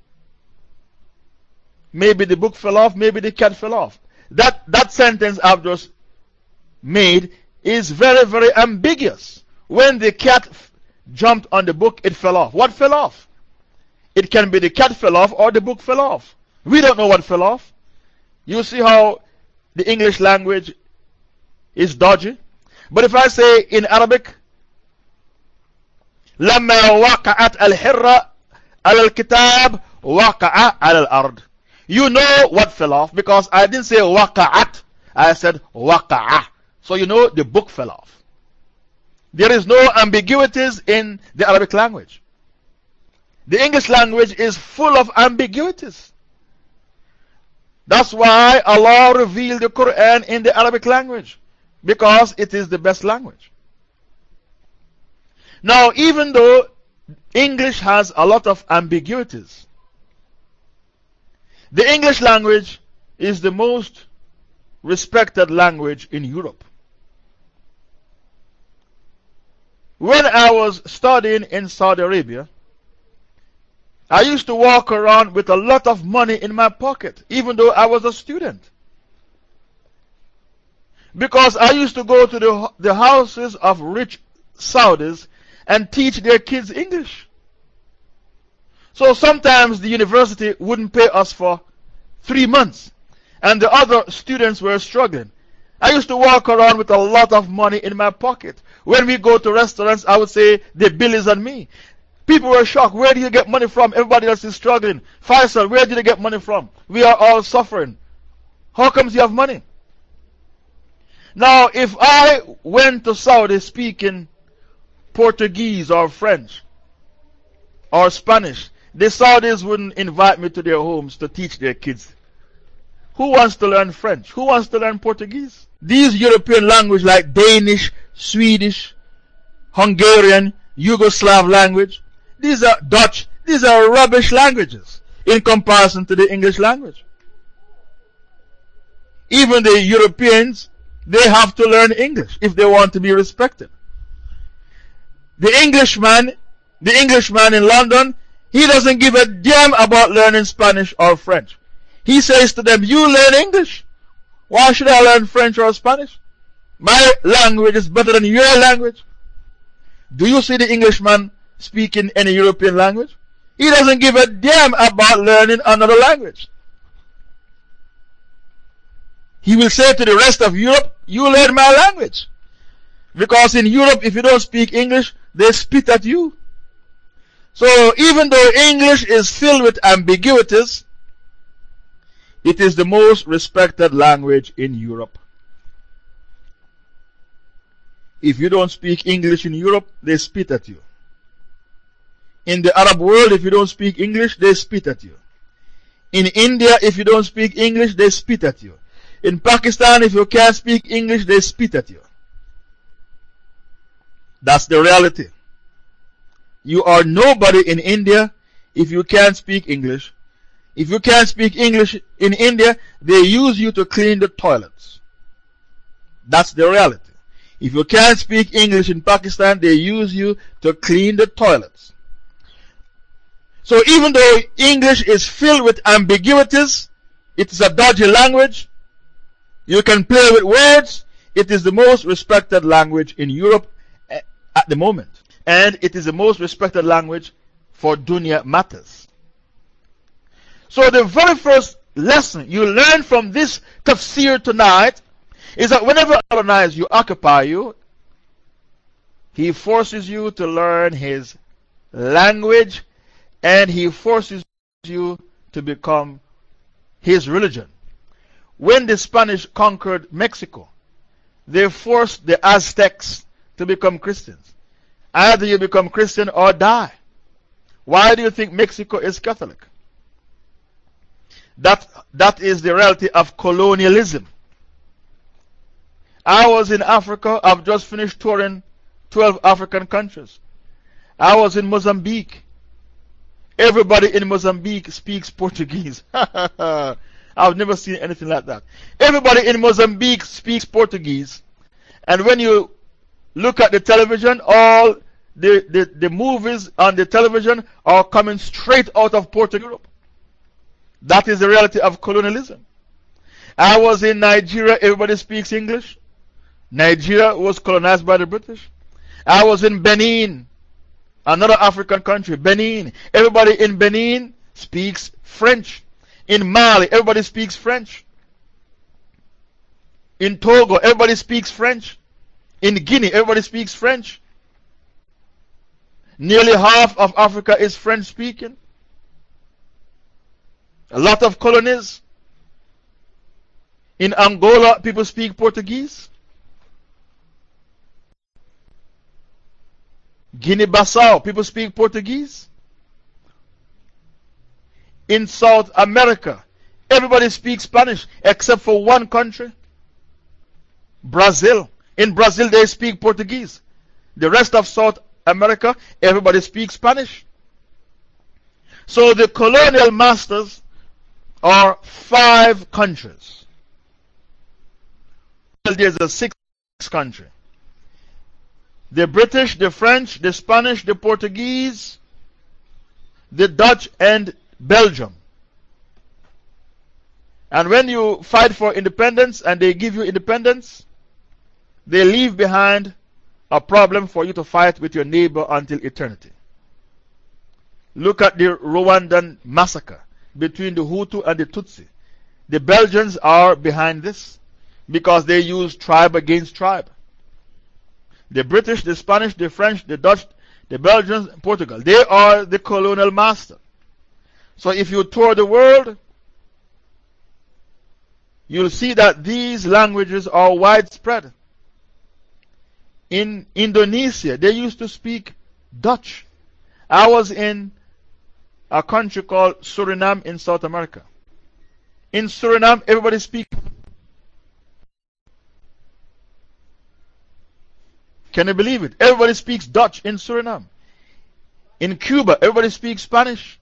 [SPEAKER 2] Maybe the book fell off, maybe the cat fell off. That sentence I've just made is very, very ambiguous. When the cat jumped on the book, it fell off. What fell off? It can be the cat fell off or the book fell off. We don't know what fell off. You see how the English language is dodgy? But if I say in Arabic, لما وقعت الحرة على الكتاب وقع على الأرض. You know what fell off because I didn't say وقعت, I said وقع. So you know the book fell off. There is no ambiguities in the Arabic language. The English language is full of ambiguities. That's why Allah revealed the Quran in the Arabic language, because it is the best language. Now, even though English has a lot of ambiguities, the English language is the most respected language in Europe. When I was studying in Saudi Arabia, I used to walk around with a lot of money in my pocket, even though I was a student. Because I used to go to the houses of rich Saudis and teach their kids English. So sometimes the university wouldn't pay us for 3 months, and the other students were struggling. I used to walk around with a lot of money in my pocket. When we go to restaurants, I would say, the bill is on me. People were shocked. Where do you get money from? Everybody else is struggling. Faisal, where did you get money from? We are all suffering. How comes you have money? Now, if I went to Saudi speaking Portuguese or French or Spanish, the Saudis wouldn't invite me to their homes to teach their kids. Who wants to learn French? Who wants to learn Portuguese? These European languages like Danish, Swedish, Hungarian, Yugoslav language, these are Dutch, these are rubbish languages in comparison to the English language. Even the Europeans, they have to learn English if they want to be respected. The Englishman in London, he doesn't give a damn about learning Spanish or French. He says to them, you learn English. Why should I learn French or Spanish? My language is better than your language. Do you see the Englishman speaking any European language? He doesn't give a damn about learning another language. He will say to the rest of Europe, you learn my language. Because in Europe, if you don't speak English, they spit at you. So even though English is filled with ambiguities, it is the most respected language in Europe. If you don't speak English in Europe, they spit at you. In the Arab world, if you don't speak English, they spit at you. In India, if you don't speak English, they spit at you. In Pakistan, if you can't speak English, they spit at you. That's the reality. You are nobody in India if you can't speak English. If you can't speak English in India, they use you to clean the toilets. That's the reality. If you can't speak English in Pakistan, they use you to clean the toilets. So even though English is filled with ambiguities, it is a dodgy language, you can play with words, it is the most respected language in Europe at the moment. And it is the most respected language for dunya matters. So the very first lesson you learn from this tafsir tonight is that whenever Allah you occupy you, He forces you to learn His language and He forces you to become His religion. when the Spanish conquered Mexico, they forced the Aztecs to become Christians. Either you become Christian or die. Why do you think Mexico is Catholic? That is the reality of colonialism. I was in Africa. I've just finished touring 12 African countries. I was in Mozambique. Everybody in Mozambique speaks Portuguese. I've never seen anything like that. Everybody in Mozambique speaks Portuguese. And when you look at the television, all the movies on the television are coming straight out of Portugal. That is the reality of colonialism. I was in Nigeria, everybody speaks English. Nigeria was colonized by the British. I was in Benin, another African country, Benin. Everybody in Benin speaks French. In Mali, everybody speaks French. In Togo, everybody speaks French. In Guinea, everybody speaks French. Nearly half of Africa is French speaking. A lot of colonies. In Angola, people speak Portuguese. Guinea-Bissau, people speak Portuguese. In South America, everybody speaks Spanish except for one country, Brazil. In Brazil, they speak Portuguese. The rest of South America, everybody speaks Spanish. So the colonial masters are 5 countries. There's a 6th country. The British, the French, the Spanish, the Portuguese, the Dutch, and Belgium. And when you fight for independence and they give you independence, they leave behind a problem for you to fight with your neighbor until eternity. Look at the Rwandan massacre between the Hutu and the Tutsi. The Belgians are behind this because they use tribe against tribe. The British, the Spanish, the French, the Dutch, the Belgians, Portugal, they are the colonial master. So if you tour the world, you'll see that these languages are widespread. In Indonesia, they used to speak Dutch. I was in a country called Suriname in South America. In Suriname, everybody speaks. Can you believe it? Everybody speaks Dutch in Suriname. In Cuba, everybody speaks Spanish.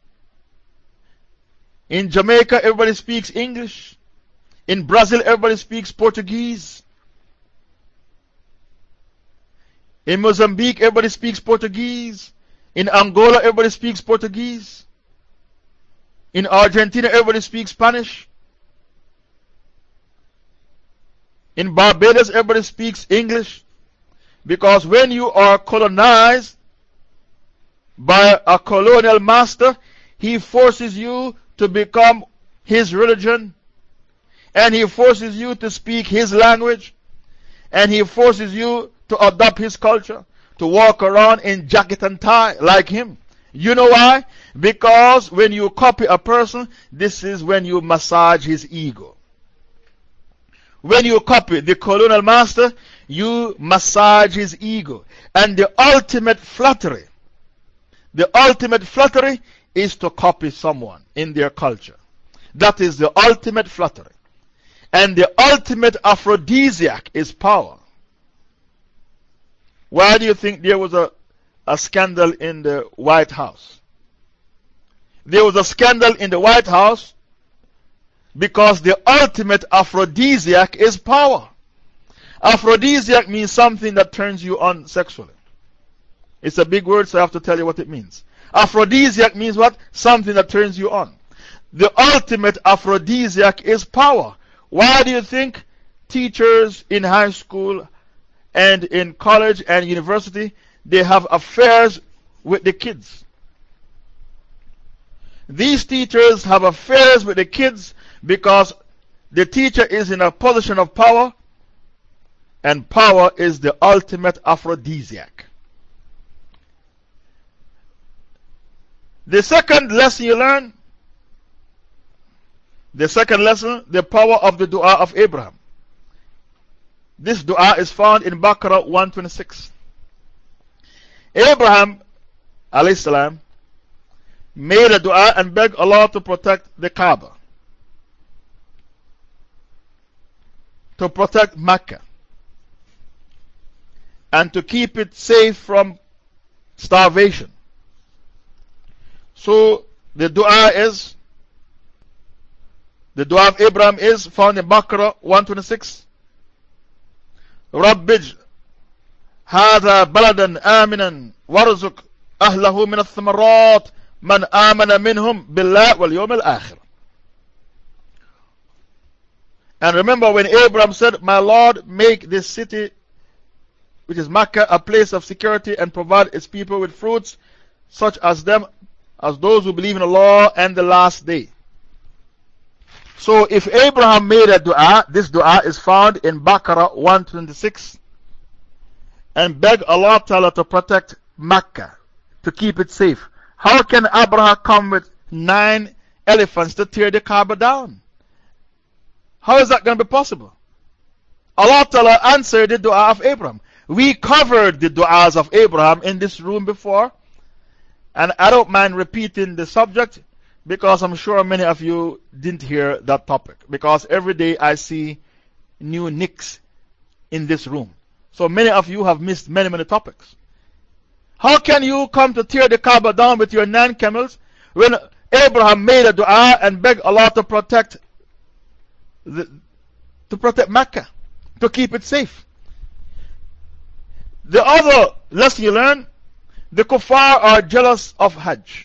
[SPEAKER 2] In Jamaica, everybody speaks English. In Brazil, everybody speaks Portuguese. In Mozambique, everybody speaks Portuguese. In Angola, everybody speaks Portuguese. In Argentina, everybody speaks Spanish. In Barbados, everybody speaks English. Because when you are colonized by a colonial master, he forces you to become his religion, and he forces you to speak his language, and he forces you to adopt his culture, to walk around in jacket and tie like him. You know why? Because when you copy a person, this is when you massage his ego. When you copy the colonial master, you massage his ego. And the ultimate flattery is to copy someone in their culture. That is the ultimate flattery. And the ultimate aphrodisiac is power. Why do you think there was a scandal in the White House? There was a scandal in the White House because the ultimate aphrodisiac is power. Aphrodisiac means something that turns you on sexually. It's a big word, so I have to tell you what it means. Aphrodisiac means what? Something that turns you on. The ultimate aphrodisiac is power. Why do you think teachers in high school and in college and university, they have affairs with the kids? These teachers have affairs with the kids because the teacher is in a position of power, and power is the ultimate aphrodisiac. The second lesson you learn The second lesson, the power of the dua of Abraham. This dua is found in Baqarah 126. Abraham alayhi salam made a dua and begged Allah to protect the Kaaba, to protect Mecca, and to keep it safe from starvation. So the dua of Abraham is found in Baqarah 126. رَبِّجْ هَذَا بَلَدًا آمِنًا وَارْزُقْ أَهْلَهُ مِنَ الثَّمَرَاتِ مَنْ آمَنَ مِنْهُمْ بِاللَّهِ وَالْيَوْمِ الْآخِرِ. And remember when Abraham said, My Lord, make this city, which is Mecca, a place of security and provide its people with fruits such as those who believe in Allah and the last day. So if Abraham made a dua, this dua is found in Baqarah 126, and beg Allah Ta'ala to protect Mecca, to keep it safe. How can Abraham come with 9 elephants to tear the Kaaba down? How is that going to be possible? Allah Ta'ala answered the dua of Abraham. We covered the duas of Abraham in this room before, and I don't mind repeating the subject because I'm sure many of you didn't hear that topic, because every day I see new nicks in this room. So many of you have missed many topics. How can you come to tear the Kaaba down with your 9 camels when Abraham made a dua and begged Allah to protect Mecca, to keep it safe? The other lesson you learn, the kuffar are jealous of Hajj.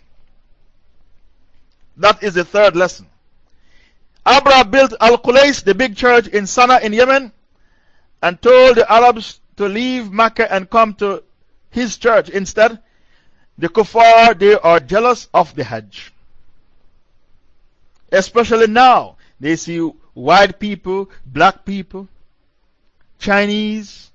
[SPEAKER 2] That is the third lesson. Abraham built Al-Qulais, the big church in Sana'a in Yemen, and told the Arabs to leave Mecca and come to his church instead. The kuffar, they are jealous of the Hajj. Especially now, they see white people, black people, Chinese,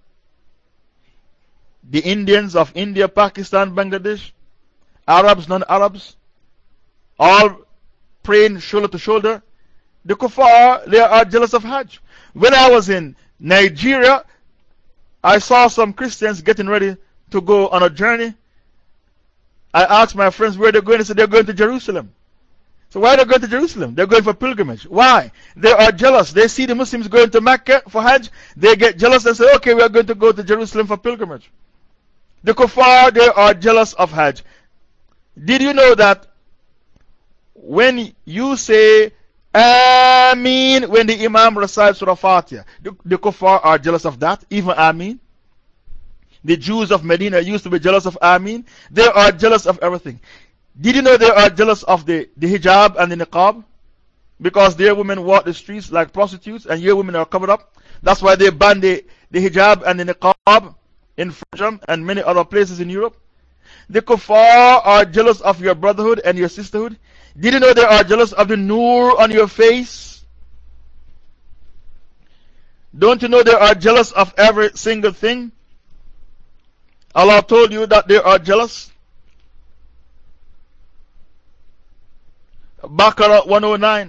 [SPEAKER 2] the Indians of India, Pakistan, Bangladesh, Arabs, non-Arabs, all praying shoulder to shoulder. The kuffar, they are jealous of Hajj. When I was in Nigeria, I saw some Christians getting ready to go on a journey. I asked my friends where they're going. They said they're going to Jerusalem. So why are they going to Jerusalem? They're going for pilgrimage. Why? They are jealous. They see the Muslims going to Mecca for Hajj. They get jealous and say, okay, we are going to go to Jerusalem for pilgrimage. The kuffar, they are jealous of Hajj. Did you know that when you say Ameen when the Imam recites Surah Fatiha, the kuffar are jealous of that, even Ameen? The Jews of Medina used to be jealous of Ameen. They are jealous of everything. Did you know they are jealous of the hijab and the niqab? Because their women walk the streets like prostitutes and your women are covered up. That's why they ban the hijab and the niqab in France and many other places in Europe. The kuffar are jealous of your brotherhood and your sisterhood. Did you know they are jealous of the nur on your face? Don't you know they are jealous of every single thing? Allah told you that they are jealous. Baqarah 109.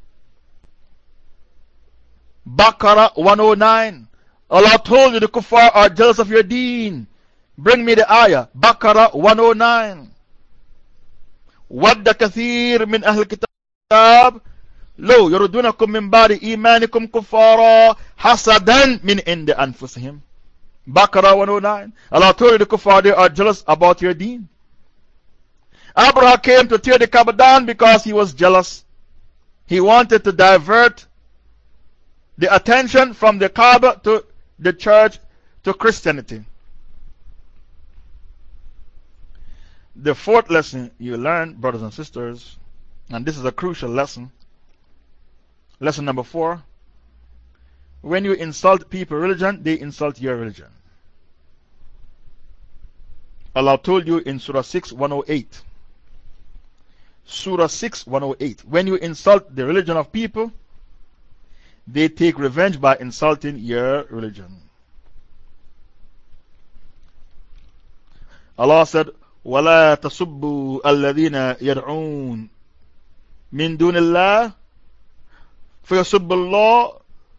[SPEAKER 2] Baqarah 109. Allah told you the kuffar are jealous of your deen. Bring me the ayah. Baqarah 109. وَدَّ كَثِيرٌ مِّنْ أَهْلِ الْكِتَابِ لَوْ يَرُدُّونَكُم مِّن بَعْدِ إِيمَانِكُمْ كُفَّارًا حَسَدًا مِّنْ عِندِ أَنفُسِهِمْ. Baqarah 109. Allah told you the kuffar, they are jealous about your deen. Abraham came to tear the Kaaba down because he was jealous. He wanted to divert the attention from the Kaaba to the church, to Christianity. The fourth lesson you learn, brothers and sisters, and this is a crucial lesson. Lesson number 4. When you insult people's religion, they insult your religion. Allah told you in Surah 6:108. Surah 6:108. When you insult the religion of people, they take revenge by insulting your religion. Allah said, وَلَا تَصُبُّوا الَّذِينَ يَدْعُونَ مِن دُونِ اللَّهِ فَيَسُبُّ اللَّهَ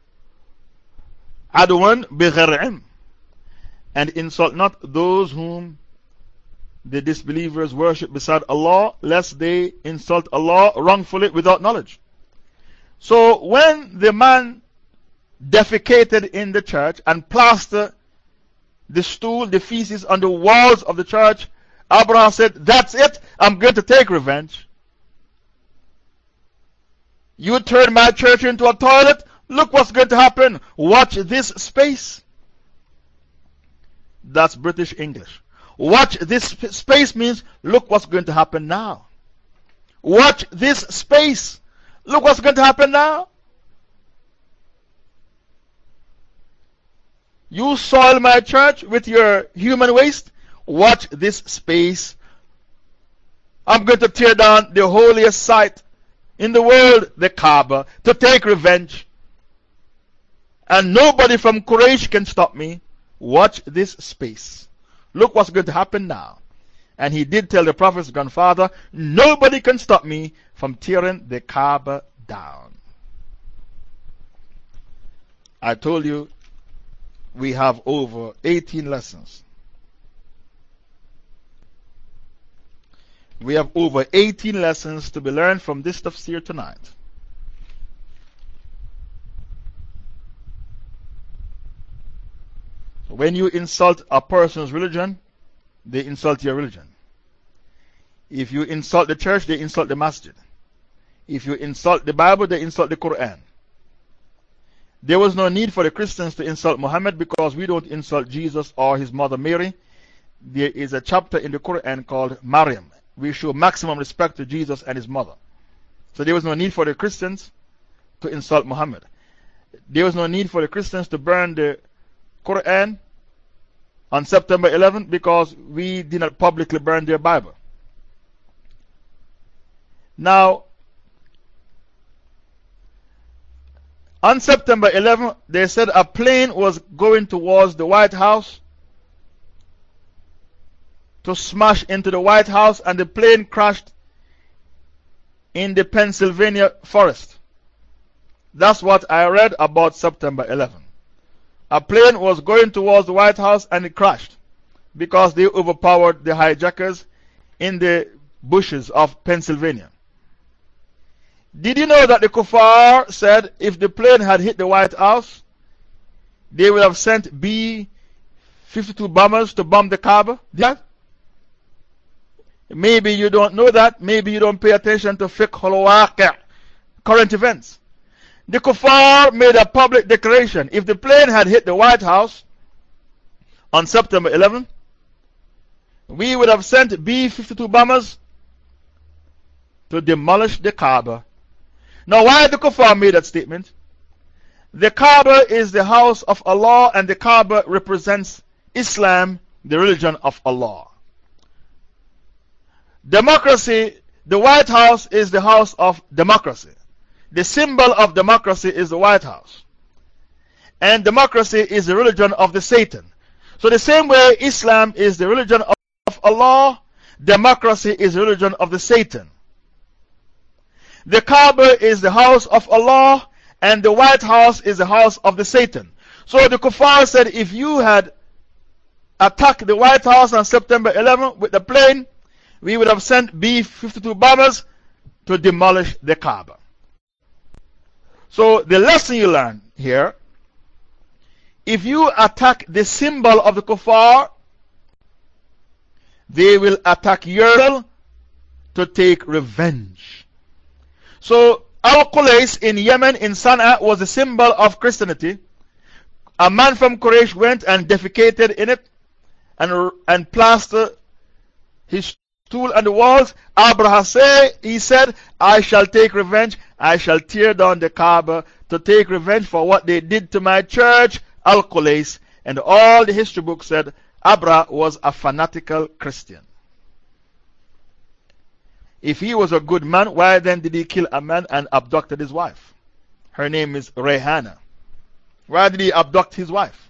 [SPEAKER 2] عَدْوًا بِغَيْرِ عِلْمٍ, and insult not those whom the disbelievers worship beside Allah, lest they insult Allah wrongfully without knowledge. So when the man defecated in the church and plastered the stool, the feces on the walls of the church, Abraham said, "That's it, I'm going to take revenge. You turned my church into a toilet, look what's going to happen. Watch this space." That's British English. Watch this space means, look what's going to happen now. Watch this space. Look what's going to happen now. You soil my church with your human waste. Watch this space. I'm going to tear down the holiest site in the world, the Kaaba, to take revenge. And nobody from Quraysh can stop me. Watch this space. Look what's going to happen now. And he did tell the Prophet's grandfather, nobody can stop me from tearing the Kaaba down. I told you we have over 18 lessons. We have over 18 lessons to be learned from this tafsir tonight. When you insult a person's religion, they insult your religion. If you insult the church, they insult the masjid. If you insult the Bible, they insult the Quran. There was no need for the Christians to insult Muhammad because we don't insult Jesus or his mother Mary. There is a chapter in the Quran called Maryam. We show maximum respect to Jesus and his mother. So there was no need for the Christians to insult Muhammad. There was no need for the Christians to burn the Quran on September 11th because we did not publicly burn their Bible. Now, on September 11th, they said a plane was going towards the White House to smash into the White House, and the plane crashed in the Pennsylvania forest. That's what I read about September 11th. A plane was going towards the White House and it crashed because they overpowered the hijackers in the bushes of Pennsylvania. Did you know that the Kuffar said if the plane had hit the White House, they would have sent B-52 bombers to bomb the Kaaba? Yeah? Maybe you don't know that. Maybe you don't pay attention to fiqh al-waqi', current events. The Kuffar made a public declaration. If the plane had hit the White House on September 11th, we would have sent B-52 bombers to demolish the Kaaba. Now, why the Kuffar made that statement? The Kaaba is the house of Allah, and the Kaaba represents Islam, the religion of Allah. Democracy, the White House is the house of democracy. The symbol of democracy is the White House. And democracy is the religion of the Satan. So, the same way Islam is the religion of Allah, democracy is the religion of the Satan. The Kaaba is the house of Allah, and the White House is the house of the Satan. So, the Kuffar said if you had attacked the White House on September 11th with the plane, we would have sent B-52 bombers to demolish the Kaaba. So, the lesson you learn here, if you attack the symbol of the Kuffar, they will attack your to take revenge. So, Al-Qulais in Yemen, in Sana'a, was a symbol of Christianity. A man from Quraysh went and defecated in it and plastered his stool on the walls. Abraham said, I shall take revenge. I shall tear down the Kaaba to take revenge for what they did to my church, Al-Qulais. And all the history books said Abraham was a fanatical Christian. If he was a good man, why then did he kill a man and abducted his wife? Her name is Rayhana. Why did he abduct his wife?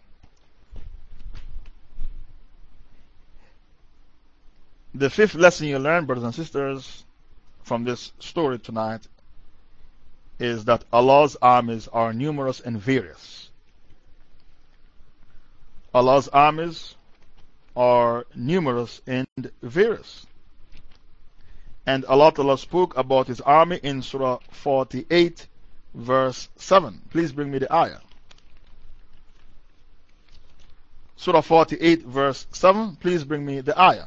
[SPEAKER 2] The fifth lesson you learn, brothers and sisters, from this story tonight is that Allah's armies are numerous and various. Allah's armies are numerous and various. And Allah Ta'ala spoke about His army in Surah 48, verse 7. Please bring me the ayah. Surah 48, verse 7. Please bring me the ayah.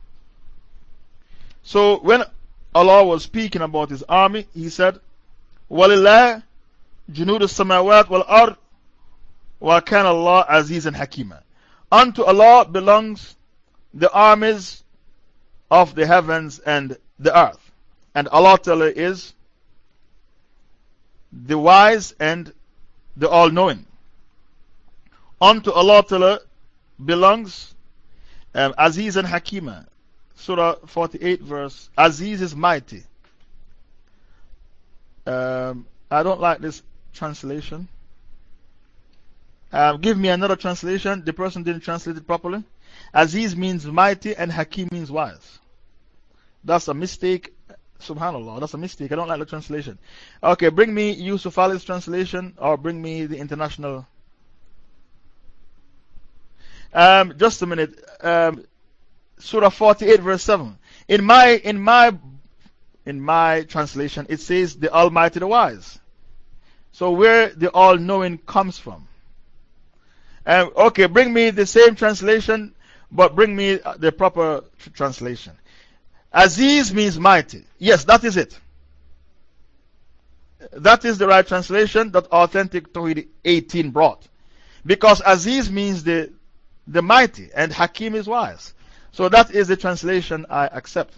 [SPEAKER 2] So, when Allah was speaking about His army, He said, وَلِلَّهِ جُنُودُ السَّمَاوَاتِ وَالْأَرْضِ وَكَانَ اللَّهُ عَزِيزًا حَكِيمًا. Unto Allah belongs the armies of the heavens and the earth. And Allah Ta'ala is the wise and the all-knowing. Unto Allah Ta'ala belongs Aziz and Hakima. Surah 48 verse. Aziz is mighty. I don't like this translation. Give me another translation. The person didn't translate it properly. Aziz means mighty and Hakim means wise. That's a mistake. Subhanallah, that's a mistake. I don't like the translation. Okay, bring me Yusuf Ali's translation or bring me the international. Just a minute. Surah 48, verse 7. In my translation, it says the Almighty, the Wise. So, where the all knowing comes from. Okay, bring me the same translation, but bring me the proper translation. Aziz means mighty. Yes, that is it. That is the right translation that Authentic Tawhid 18 brought. Because Aziz means the mighty and Hakim is wise. So that is the translation I accept.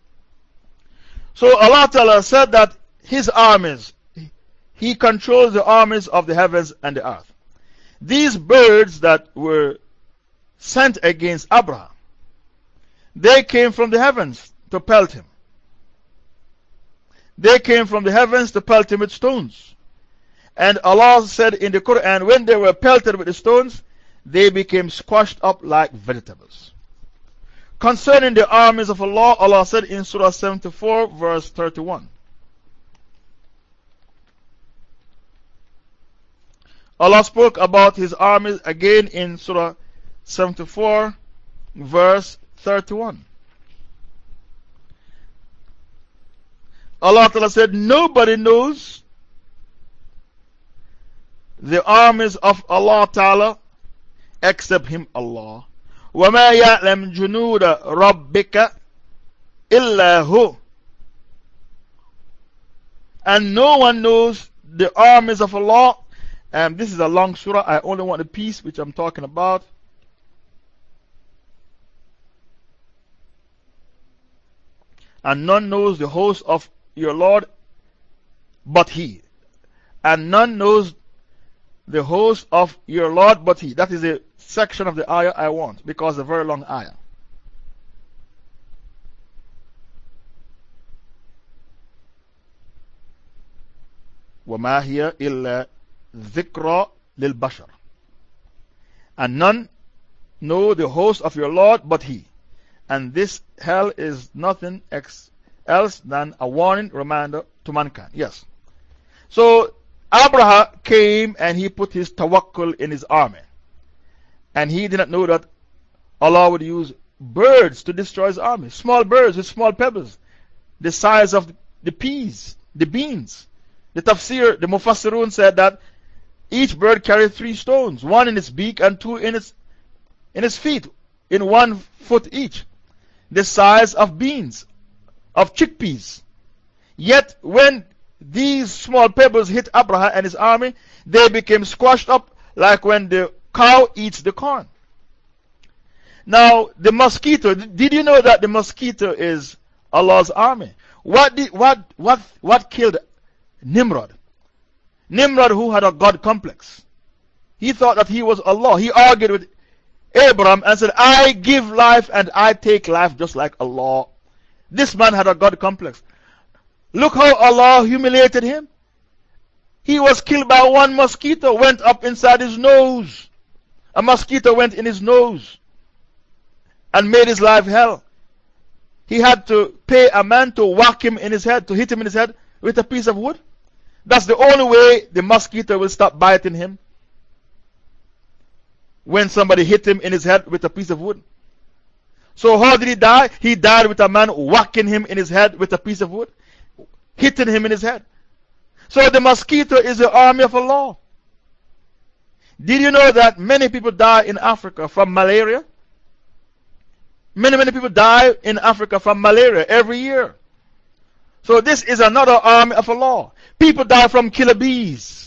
[SPEAKER 2] So Allah Ta'ala said that His armies, He controls the armies of the heavens and the earth. These birds that were sent against Abraham, they came from the heavens to pelt him. They came from the heavens to pelt him with stones. And Allah said in the Quran, when they were pelted with the stones, they became squashed up like vegetables. Concerning the armies of Allah, Allah said in Surah 74, verse 31. Allah spoke about His armies again in Surah 74, verse 31. Allah Ta'ala said, nobody knows the armies of Allah Ta'ala except Him, Allah. وَمَا يَعْلَمْ جُنُودَ رَبِّكَ إِلَّا هُ. And no one knows the armies of Allah. This is a long surah. I only want the piece which I'm talking about. And none knows the host of your Lord but He. And none knows the host of your Lord but He. That is the section of the ayah I want, because it's a very long ayah. وَمَا هِيَ إِلَّا ذِكْرَى لِلْبَشَرِ. And none know the host of your Lord but He. And this hell is nothing else than a warning reminder to mankind. Yes. So, Abraham came and he put his tawakkul in his army. And he did not know that Allah would use birds to destroy his army. Small birds with small pebbles, the size of the peas, the beans. The tafsir, the Mufassirun said that each bird carried 3 stones, 1 in its beak and 2 in its feet, in 1 foot each. The size of beans, of chickpeas. Yet, when these small pebbles hit Abraham and his army, they became squashed up like when the cow eats the corn. Now, the mosquito, did you know that the mosquito is Allah's army? What killed Nimrod? Nimrod, who had a God complex. He thought that he was Allah. He argued with Abraham and said, I give life and I take life just like Allah. This man had a God complex. Look how Allah humiliated him. He was killed by 1 mosquito, went up inside his nose. A mosquito went in his nose and made his life hell. He had to pay a man to whack him in his head, to hit him in his head with a piece of wood. That's the only way the mosquito will stop biting him. When somebody hit him in his head with a piece of wood. So, how did he die? He died with a man whacking him in his head with a piece of wood, hitting him in his head. So, the mosquito is the army of Allah. Did you know that many people die in Africa from malaria? Many people die in Africa from malaria every year. So, this is another army of Allah. People die from killer bees.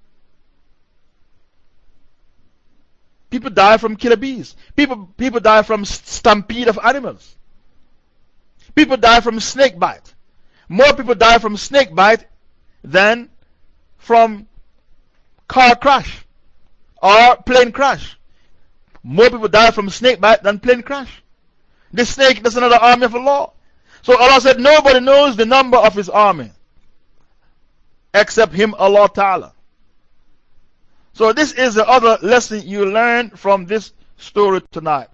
[SPEAKER 2] People die from killer bees. People die from stampede of animals. People die from snake bite. More people die from snake bite than from car crash or plane crash. More people die from snake bite than plane crash. The snake, that's another army of Allah. So Allah said, nobody knows the number of His army except Him, Allah Ta'ala. So, this is the other lesson you learn from this story tonight.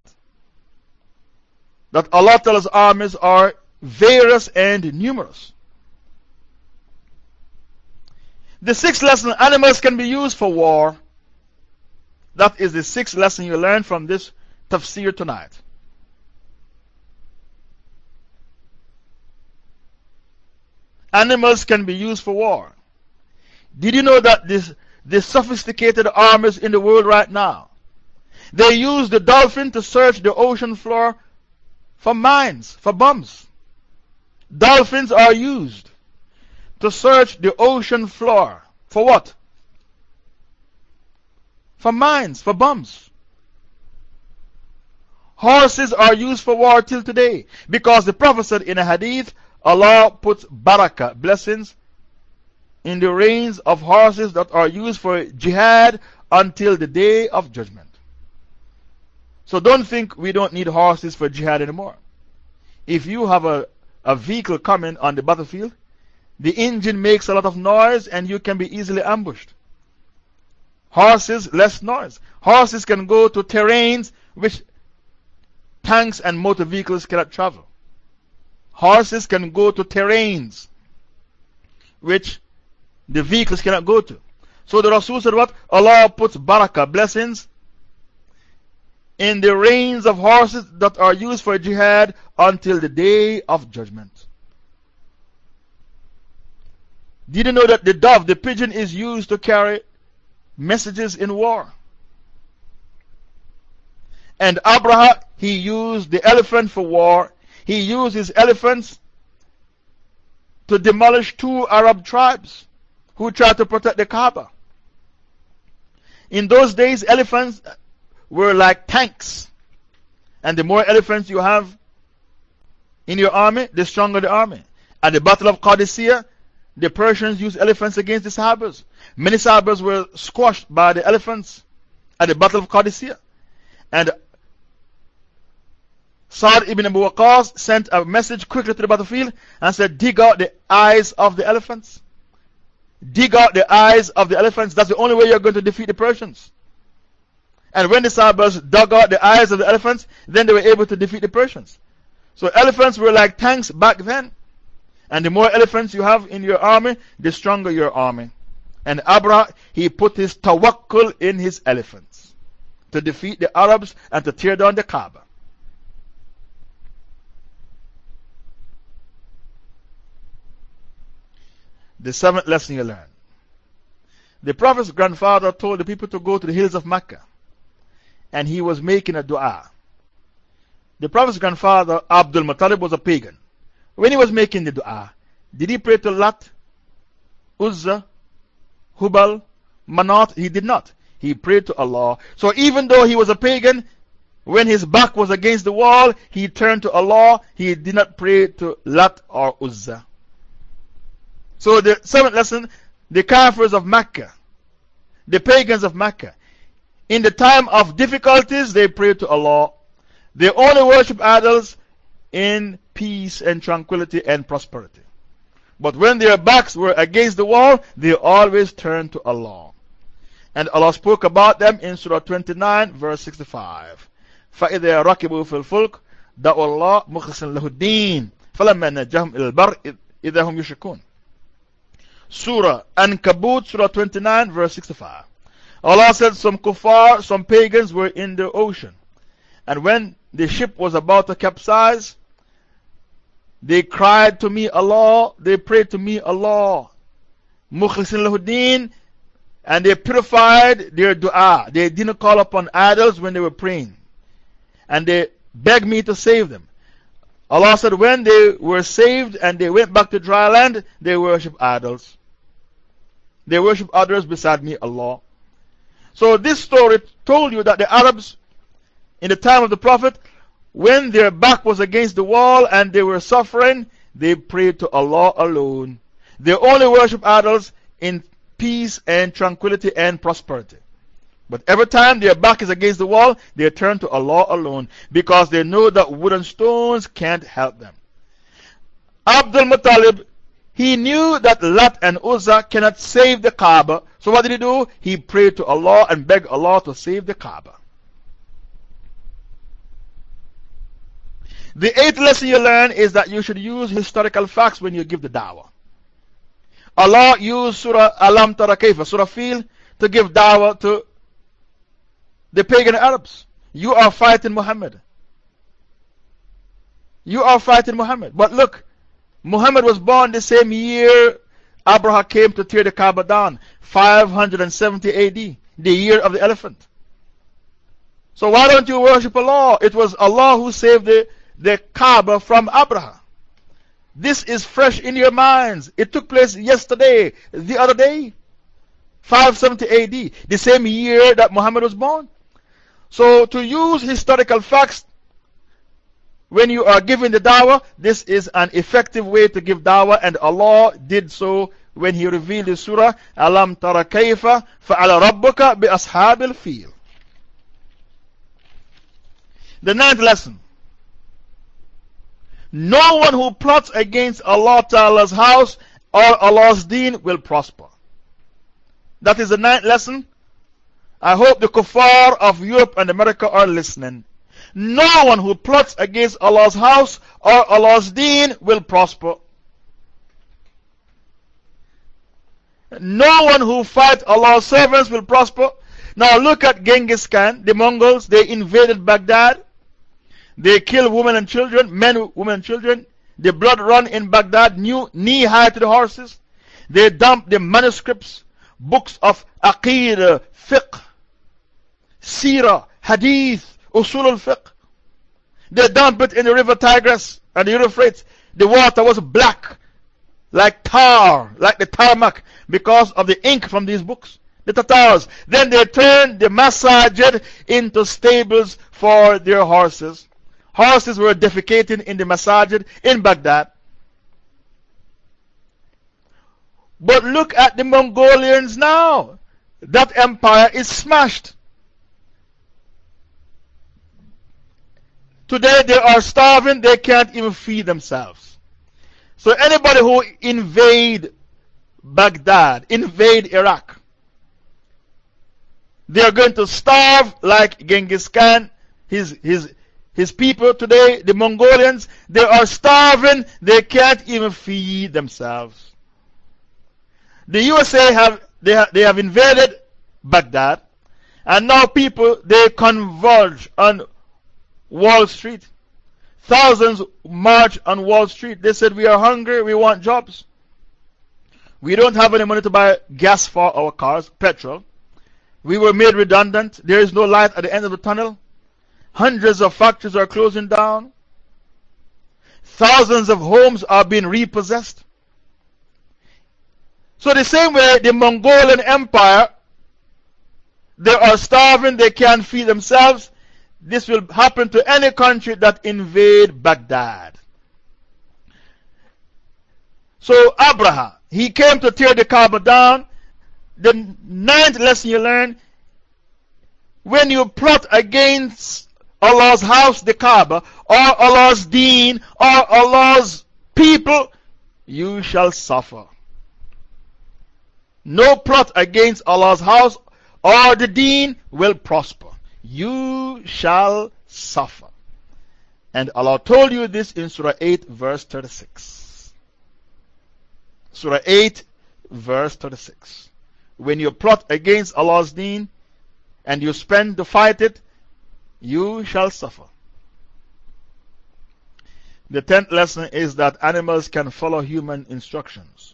[SPEAKER 2] That Allah Ta'ala's armies are various and numerous. The sixth lesson, animals can be used for war. That is the sixth lesson you learn from this tafsir tonight. Animals can be used for war. Did you know that the sophisticated armies in the world right now, they use the dolphin to search the ocean floor for mines, for bombs? Dolphins are used to search the ocean floor. For what? For mines, for bombs. Horses are used for war till today, because the Prophet said in a hadith, Allah puts barakah, blessings, in the reins of horses that are used for jihad until the day of judgment. So don't think we don't need horses for jihad anymore. If you have a vehicle coming on the battlefield, the engine makes a lot of noise and you can be easily ambushed. Horses, less noise. Horses can go to terrains which tanks and motor vehicles cannot travel. Horses can go to terrains which the vehicles cannot go to. So the Rasul said what? Allah puts barakah, blessings, in the reins of horses that are used for jihad until the day of judgment. Did you know that the dove, the pigeon, is used to carry messages in war? And Abraham, he used the elephant for war. He used his elephants to demolish 2 Arab tribes who tried to protect the Kaaba. In those days, elephants were like tanks. And the more elephants you have in your army, the stronger the army. At the Battle of Qadisiyah, the Persians used elephants against the Sahabas. Many Sahabas were squashed by the elephants at the Battle of Qadisiyah. And Sa'd ibn Abu Waqqas sent a message quickly to the battlefield and said, dig out the eyes of the elephants. Dig out the eyes of the elephants. That's the only way you're going to defeat the Persians. And when the Sahabas dug out the eyes of the elephants, then they were able to defeat the Persians. So elephants were like tanks back then. And the more elephants you have in your army, the stronger your army. And Abraham, he put his tawakkul in his elephants to defeat the Arabs and to tear down the Kaaba. The seventh lesson you learn. The Prophet's grandfather told the people to go to the hills of Mecca, and he was making a dua. The Prophet's grandfather, Abdul Muttalib, was a pagan. When he was making the dua, did he pray to Lat, Uzza, Hubal, Manat? He did not. He prayed to Allah. So even though he was a pagan, when his back was against the wall, he turned to Allah. He did not pray to Lat or Uzza. So the seventh lesson, the Kafirs of Mecca, the pagans of Mecca, in the time of difficulties, they pray to Allah. They only worship idols in peace and tranquility and prosperity. But when their backs were against the wall, they always turned to Allah. And Allah spoke about them in Surah 29, verse 65. فَإِذَا رَكِبُوا فِي الْفُلْكِ دَعُوا اللَّهَ مُخْلِصِينَ لَهُ الدِّينَ فَلَمَّا نَجَّاهُمْ إِلَى الْبَرِّ إِذَا هُمْ يُشْرِكُونَ. Surah Ankabut, Surah 29, verse 65. Allah said some kuffar, some pagans were in the ocean. And when the ship was about to capsize, they cried to me, Allah, they prayed to me, Allah. Mukhlisin lahuddin, and they purified their dua. They didn't call upon idols when they were praying. And they begged me to save them. Allah said when they were saved and they went back to dry land, they worship idols. They worship others beside me, Allah. So this story told you that the Arabs in the time of the Prophet, when their back was against the wall and they were suffering, they prayed to Allah alone. They only worship idols in peace and tranquility and prosperity. But every time their back is against the wall, they turn to Allah alone because they know that wood and stones can't help them. Abdul Muttalib, he knew that Lat and Uzza cannot save the Kaaba. So what did he do? He prayed to Allah and begged Allah to save the Kaaba. The 8th lesson you learn is that you should use historical facts when you give the da'wah. Allah used Surah Alam Tara Kayfa, Surah Fil, to give da'wah to the pagan Arabs. You are fighting Muhammad. You are fighting Muhammad. But look, Muhammad was born the same year Abraha came to tear the Kaaba down, 570 AD, the year of the elephant. So why don't you worship Allah? It was Allah who saved the Kaaba from Abraha. This is fresh in your minds. It took place yesterday, the other day, 570 AD, the same year that Muhammad was born. So to use historical facts when you are giving the da'wah, this is an effective way to give da'wah, and Allah did so when He revealed the surah, Alam Tara Kayfa Fa'ala Rabbuka bi Ashabil Fil. The 9th lesson. No one who plots against Allah Ta'ala's house or Allah's deen will prosper. That is the 9th lesson. I hope the kuffar of Europe and America are listening. No one who plots against Allah's house or Allah's deen will prosper. No one who fights Allah's servants will prosper. Now look at Genghis Khan, the Mongols. They invaded Baghdad. They killed women and children, men, women and children. The blood run in Baghdad, knee-high to the horses. They dumped the manuscripts, books of Aqeedah, Fiqh, Seerah, Hadith, Usul al-Fiqh. They dumped it in the river Tigris and the Euphrates. The water was black, like tar, like the tarmac, because of the ink from these books. The Tatars. Then they turned the masajid into stables for their horses. Horses were defecating in the masajid in Baghdad. But look at the Mongolians now. That empire is smashed. Today they are starving, they can't even feed themselves. So anybody who invade Baghdad, invade Iraq, they are going to starve like Genghis Khan, his people today, the Mongolians. They are starving, they can't even feed themselves. The USA they have invaded Baghdad, and now people, they converge on Wall Street. Thousands march on Wall Street. They said, we are hungry, we want jobs. We don't have any money to buy gas for our cars, petrol. We were made redundant. There is no light at the end of the tunnel. Hundreds of factories are closing down. Thousands of homes are being repossessed. So the same way the Mongolian Empire, they are starving, they can't feed themselves. This will happen to any country that invade Baghdad. So Abraha, he came to tear the Kaaba down. The 9th lesson you learn, when you plot against Allah's house, the Kaaba, or Allah's deen, or Allah's people, you shall suffer. No plot against Allah's house or the deen will prosper. You shall suffer. And Allah told you this in Surah 8, verse 36. Surah 8, verse 36. When you plot against Allah's deen and you spend to fight it, you shall suffer. The 10th lesson is that animals can follow human instructions.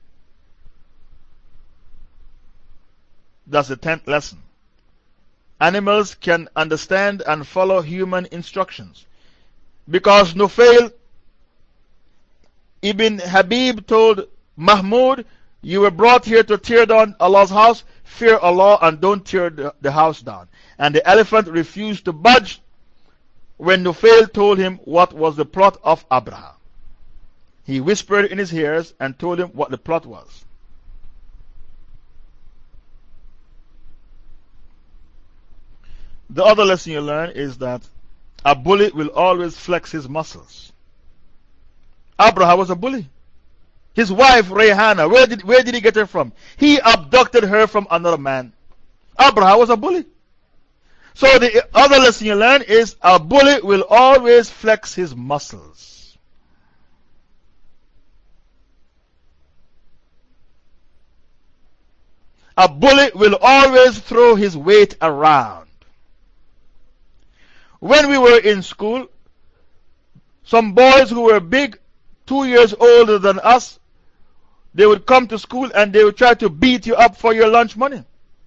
[SPEAKER 2] That's the 10th lesson. Animals can understand and follow human instructions. Because Nufail ibn Habib told Mahmud, you were brought here to tear down Allah's house. Fear Allah and don't tear the house down. And the elephant refused to budge when Nufail told him what was the plot of Abraha. He whispered in his ears and told him what the plot was. The other lesson you learn is that a bully will always flex his muscles. Abraha was a bully. His wife, Rayhana, where did he get her from? He abducted her from another man. Abraha was a bully. So the other lesson you learn is a bully will always flex his muscles. A bully will always throw his weight around. When we were in school, some boys who were big, 2 years older than us, they would come to school and they would try to beat you up for your lunch money.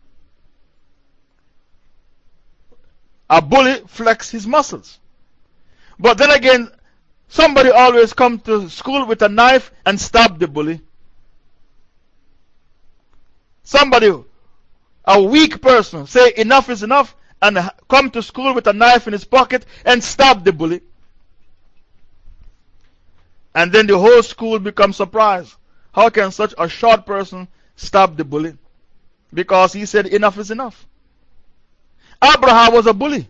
[SPEAKER 2] A bully flexes his muscles. But then again, somebody always comes to school with a knife and stab the bully. Somebody, a weak person, say enough is enough and come to school with a knife in his pocket and stab the bully. And then the whole school becomes surprised. How can such a short person stab the bully? Because he said enough is enough. Abraham was a bully.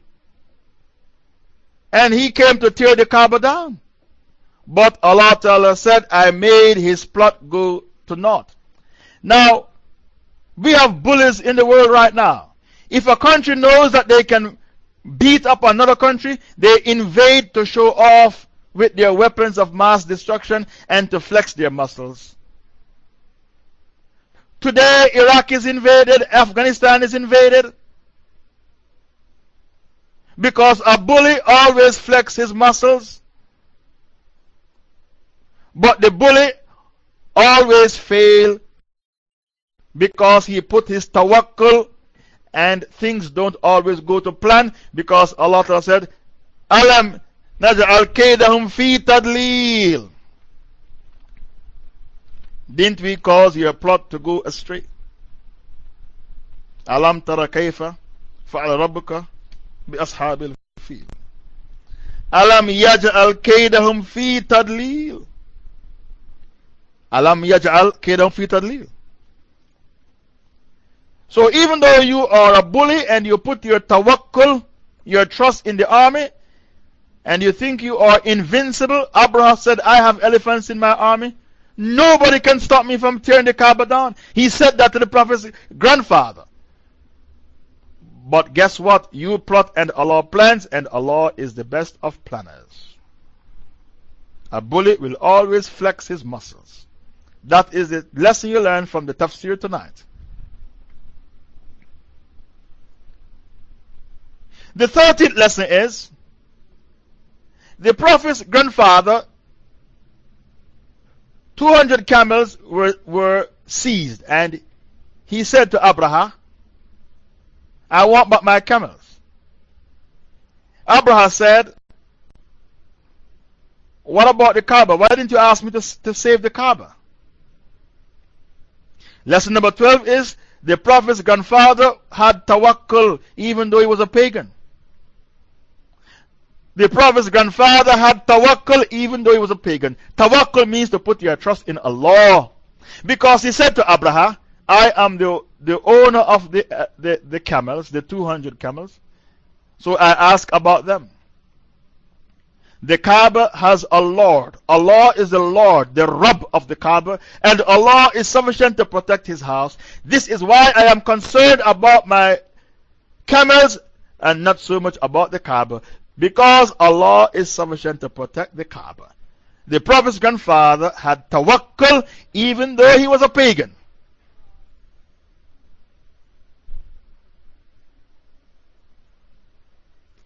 [SPEAKER 2] And he came to tear the Kaaba down. But Allah Ta'ala said, I made his plot go to naught. Now, we have bullies in the world right now. If a country knows that they can beat up another country, they invade to show off with their weapons of mass destruction and to flex their muscles. Today, Iraq is invaded, Afghanistan is invaded. Because a bully always flexes his muscles. But the bully always fails because he put his tawakkul and things don't always go to plan because Allah Ta'ala said, Alam naj'al kaydahum fi tadlil. Didn't we cause your plot to go astray? Alam tara kayfa fa'ala rabbuka bi ashabil fil. Alam yaj'al kaydahum fi tadlil. Alam yaj'al kaydahum fi tadlil. So even though you are a bully and you put your tawakkul, your trust in the army, and you think you are invincible, Abraham said, I have elephants in my army. Nobody can stop me from tearing the Kaaba down. He said that to the Prophet's grandfather. But guess what? You plot and Allah plans, and Allah is the best of planners. A bully will always flex his muscles. That is the lesson you learn from the tafsir tonight. The 13th lesson is the Prophet's grandfather, 200 camels were seized, and he said to Abraham, I want but my camels. Abraham said, what about the Kaaba? Why didn't you ask me to save the Kaaba? Lesson number 12 is the Prophet's grandfather had tawakkul even though he was a pagan. The Prophet's grandfather had tawakkul even though he was a pagan. Tawakkul means to put your trust in Allah. Because he said to Abraham, I am the owner of the camels, the 200 camels. So I ask about them. The Kaaba has a Lord. Allah is the Lord, the Rabb of the Kaaba. And Allah is sufficient to protect His house. This is why I am concerned about my camels and not so much about the Kaaba. Because Allah is sufficient to protect the Kaaba. The Prophet's grandfather had tawakkul even though he was a pagan.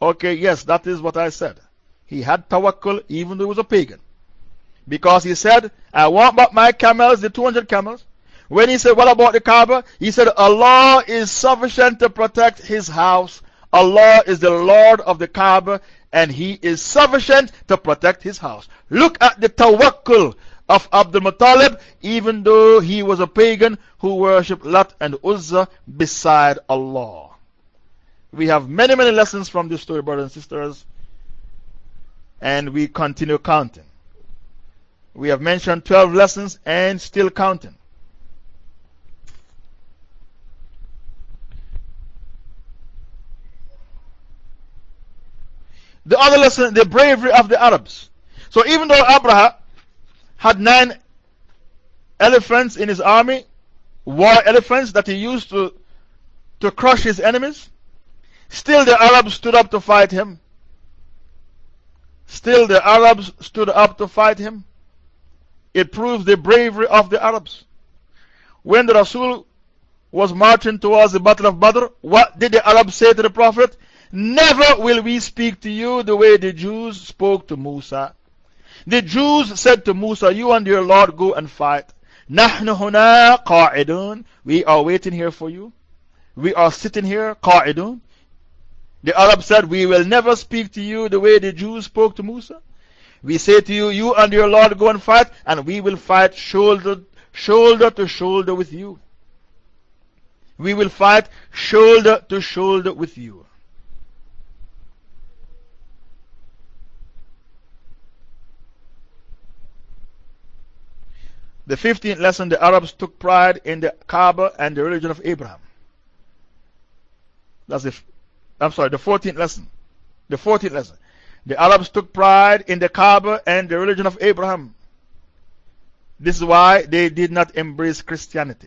[SPEAKER 2] Okay, yes, that is what I said. He had tawakkul even though he was a pagan. Because he said, I want back my camels, the 200 camels. When he said, what about the Kaaba? He said, Allah is sufficient to protect His house. Allah is the Lord of the Kaaba, and He is sufficient to protect His house. Look at the tawakkul of Abdul Muttalib, even though he was a pagan who worshipped Lat and Uzza beside Allah. We have many, many lessons from this story, brothers and sisters, and we continue counting. We have mentioned 12 lessons and still counting. The other lesson, the bravery of the Arabs. So even though Abraham had 9 elephants in his army, war elephants that he used to crush his enemies, still the Arabs stood up to fight him. Still the Arabs stood up to fight him. It proves the bravery of the Arabs. When the Rasul was marching towards the Battle of Badr, what did the Arabs say to the Prophet? Never will we speak to you the way the Jews spoke to Musa. The Jews said to Musa, you and your Lord go and fight. نَحْنُ هُنَا قَاعِدُونَ. We are waiting here for you. We are sitting here, قَاعِدُونَ. The Arabs said, we will never speak to you the way the Jews spoke to Musa. We say to you, you and your Lord go and fight, and we will fight shoulder to shoulder with you. We will fight shoulder to shoulder with you. The 15th lesson, the Arabs took pride in the Kaaba and the religion of Abraham. That's the 14th lesson. The 14th lesson. The Arabs took pride in the Kaaba and the religion of Abraham. This is why they did not embrace Christianity.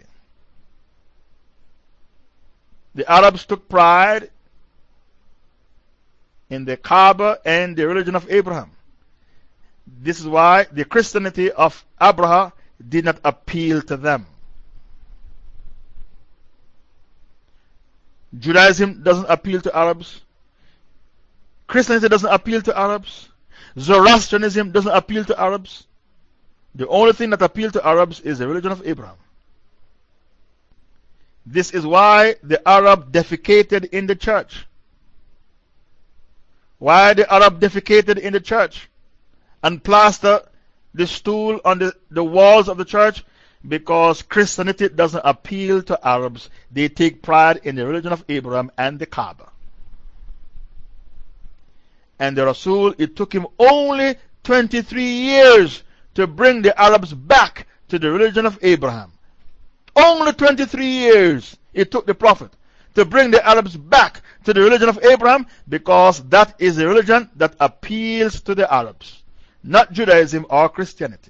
[SPEAKER 2] The Arabs took pride in the Kaaba and the religion of Abraham. This is why the Christianity of Abraham did not appeal to them. Judaism doesn't appeal to Arabs. Christianity doesn't appeal to Arabs. Zoroastrianism doesn't appeal to Arabs. The only thing that appeals to Arabs is the religion of Abraham. This is why the Arab defecated in the church. Why the Arab defecated in the church and plastered the stool on the walls of the church? Because Christianity doesn't appeal to Arabs. They take pride in the religion of Abraham and the Kaaba. And the Rasul, it took him only 23 years to bring the Arabs back to the religion of Abraham. Only 23 years it took the Prophet to bring the Arabs back to the religion of Abraham, because that is the religion that appeals to the Arabs, not Judaism or Christianity.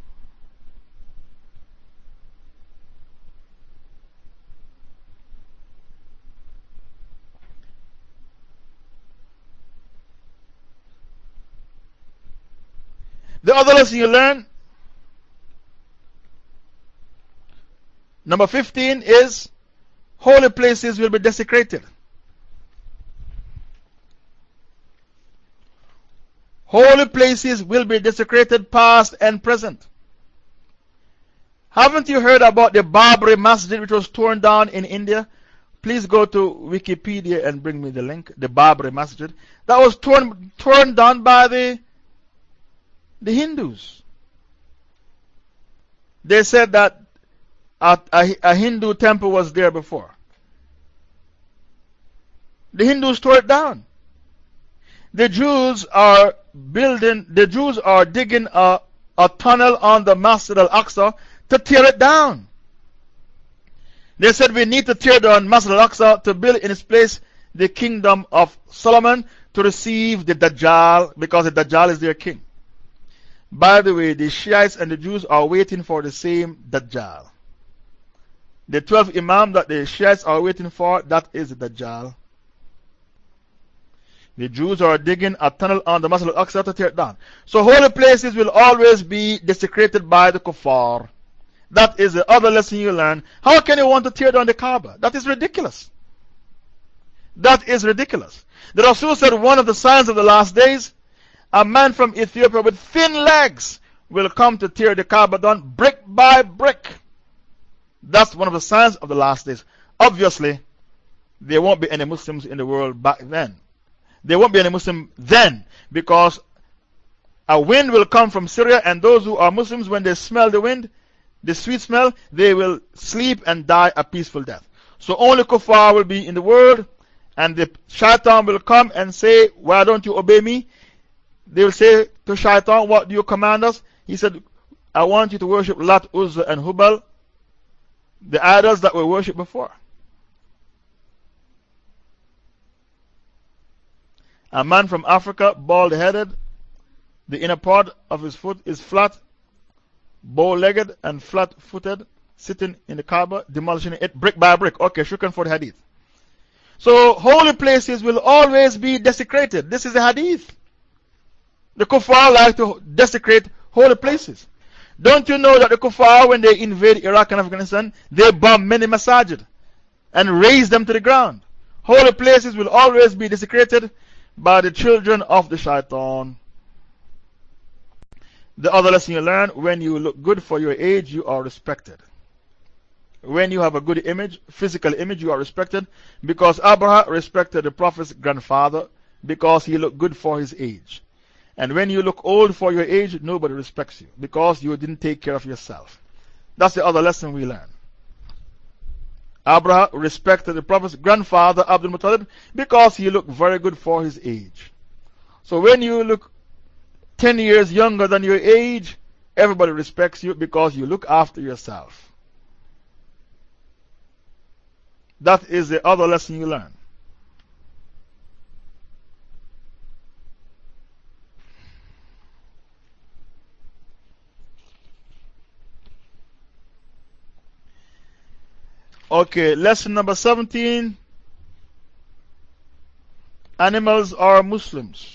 [SPEAKER 2] The other lesson you learn, number 15, is holy places will be desecrated. Holy places will be desecrated, past and present. Haven't you heard about the Babri Masjid which was torn down in India? Please go to Wikipedia and bring me the link. The Babri Masjid. That was torn down by the Hindus. They said that a Hindu temple was there before. The Hindus tore it down. The Jews are digging a tunnel on the Masjid al-Aqsa to tear it down. They said we need to tear down Masjid al-Aqsa to build in its place the kingdom of Solomon to receive the Dajjal, because the Dajjal is their king. By the way, the Shiites and the Jews are waiting for the same Dajjal. The 12 Imam that the Shiites are waiting for, that is the Dajjal. The Jews are digging a tunnel on the Masjid al-Aqsa to tear it down. So holy places will always be desecrated by the kuffar. That is the other lesson you learn. How can you want to tear down the Kaaba? That is ridiculous. That is ridiculous. The Rasul said one of the signs of the last days, a man from Ethiopia with thin legs will come to tear the Kaaba down brick by brick. That's one of the signs of the last days. Obviously, there won't be any Muslims in the world back then. There won't be any Muslim then, because a wind will come from Syria, and those who are Muslims, when they smell the wind, the sweet smell, they will sleep and die a peaceful death. So only kuffar will be in the world, and the shaitan will come and say, why don't you obey me? They will say to shaitan, what do you command us? He said, I want you to worship Lat, Uzza, and Hubal, the idols that were worshipped before. A man from Africa, bald headed, the inner part of his foot is flat, bow legged, and flat footed, sitting in the Kaaba, demolishing it brick by brick. Okay, shukran for the hadith. So, holy places will always be desecrated. This is the hadith. The kuffar like to desecrate holy places. Don't you know that the kuffar, when they invade Iraq and Afghanistan, they bomb many masajid and raze them to the ground? Holy places will always be desecrated by the children of the shaitan. The other lesson you learn, when you look good for your age, you are respected. When you have a good image, physical image, you are respected, because Abraham respected the Prophet's grandfather because he looked good for his age. And when you look old for your age, nobody respects you because you didn't take care of yourself. That's the other lesson we learn. Abraham respected the Prophet's grandfather, Abdul Muttalib, because he looked very good for his age. So when you look 10 years younger than your age, everybody respects you because you look after yourself. That is the other lesson you learn. Okay, lesson number 17. Animals are Muslims.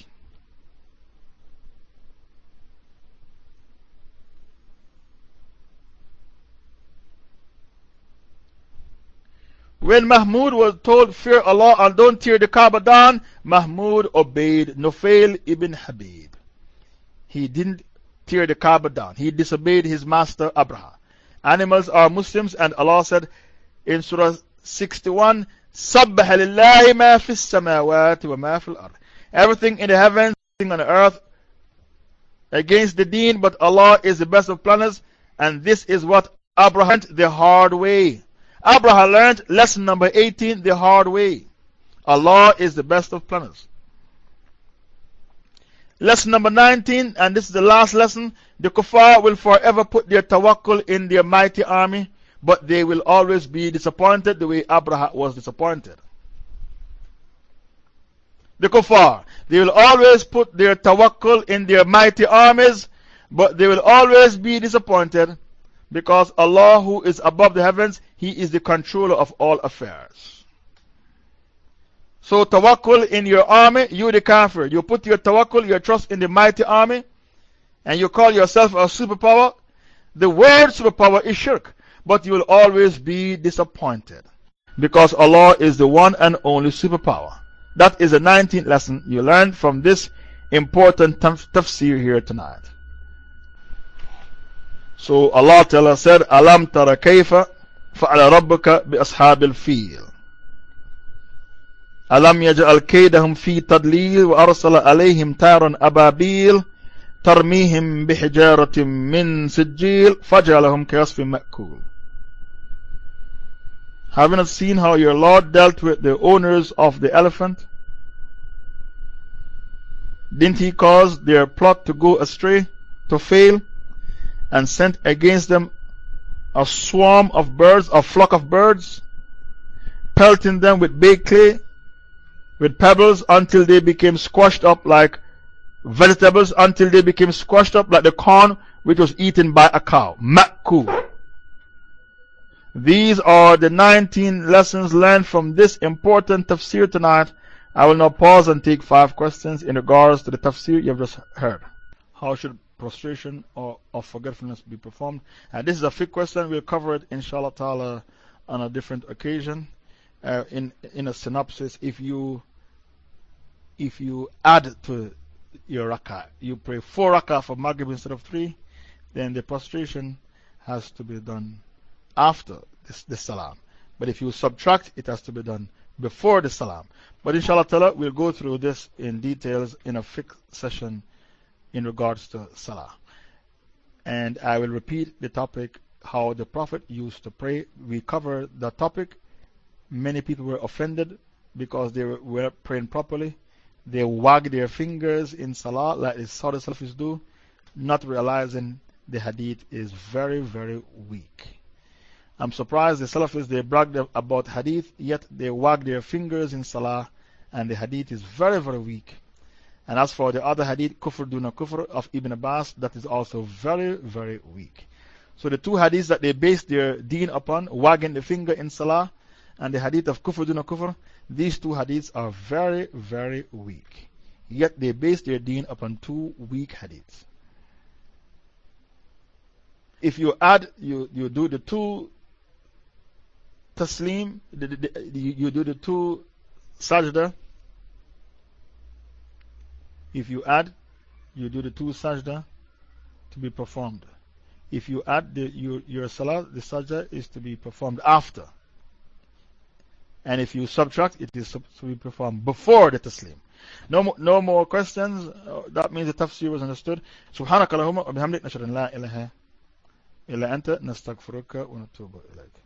[SPEAKER 2] When Mahmud was told, fear Allah and don't tear the Kaaba down, Mahmud obeyed Nufail ibn Habib. He didn't tear the Kaaba down. He disobeyed his master Abraham. Animals are Muslims, and Allah said in Surah 61, سَبَّحَ لِلَّهِ مَا فِي السَّمَاوَاتِ وَمَا فِي الْأَرْضِ. Everything in the heavens, everything on the earth, against the deen, but Allah is the best of planners, and this is what Abraham learned the hard way. Abraham learned lesson number 18 the hard way. Allah is the best of planners. Lesson number 19, and this is the last lesson. The kuffar will forever put their tawakkul in their mighty army, but they will always be disappointed the way Abraham was disappointed. The kuffar, they will always put their tawakkul in their mighty armies, but they will always be disappointed because Allah, who is above the heavens, He is the controller of all affairs. So, tawakkul in your army, you the kafir, you put your tawakkul, your trust in the mighty army, and you call yourself a superpower. The word superpower is shirk, but you will always be disappointed because Allah is the one and only superpower. That is the 19th lesson you learned from this important tafsir here tonight. So Allah Ta'ala said, Alam tara kayfa fa'ala rabbuka bi ashabil fil. Alam yaj'al kaydahum fi tadlil wa arsala alayhim taran ababil tarmihim bihijaratin min sijil fajalahum kayasfin ma'kul. Have you not seen how your Lord dealt with the owners of the elephant? Didn't He cause their plot to go astray, to fail, and sent against them a swarm of birds, a flock of birds, pelting them with baked clay, with pebbles until they became squashed up like vegetables, until they became squashed up like the corn which was eaten by a cow. Ma'kul. These are the 19 lessons learned from this important tafsir tonight. I will now pause and take 5 questions in regards to the tafsir you have just heard. How should prostration or of forgetfulness be performed? This is a fiqh question. We'll cover it inshallah ta'ala on a different occasion. in a synopsis, if you add to your rak'ah, you pray 4 rak'ah for Maghrib instead of 3, then the prostration has to be done after the salam. But if you subtract, it has to be done before the salam. But inshallah ta'ala, we'll go through this in details in a fiqh session in regards to salah. And I will repeat the topic, how the Prophet used to pray. We covered the topic. Many people were offended because they were praying properly. They wag their fingers in salah like the Saudi Salafis do, not realizing the hadith is very, very weak. I'm surprised the Salafis, they bragged about hadith, yet they wag their fingers in salah, and the hadith is very, very weak. And as for the other hadith, Kufr Duna Kufr of Ibn Abbas, that is also very, very weak. So the two hadiths that they base their deen upon, wagging the finger in salah, and the hadith of Kufr Duna Kufr, these two hadiths are very, very weak. Yet they base their deen upon 2 weak hadiths. If you add, you do the 2 taslim, you do the 2 sajda. If you add, you do the 2 sajda to be performed. If you add your salah, the sajda is to be performed after. And if you subtract, it is to be performed before the taslim. No more questions. That means the tafsir was understood. Subhanakallahumma wa bihamdik, nashhadu an la ilaha illa anta, nastaghfiruka wa natubu ilayk.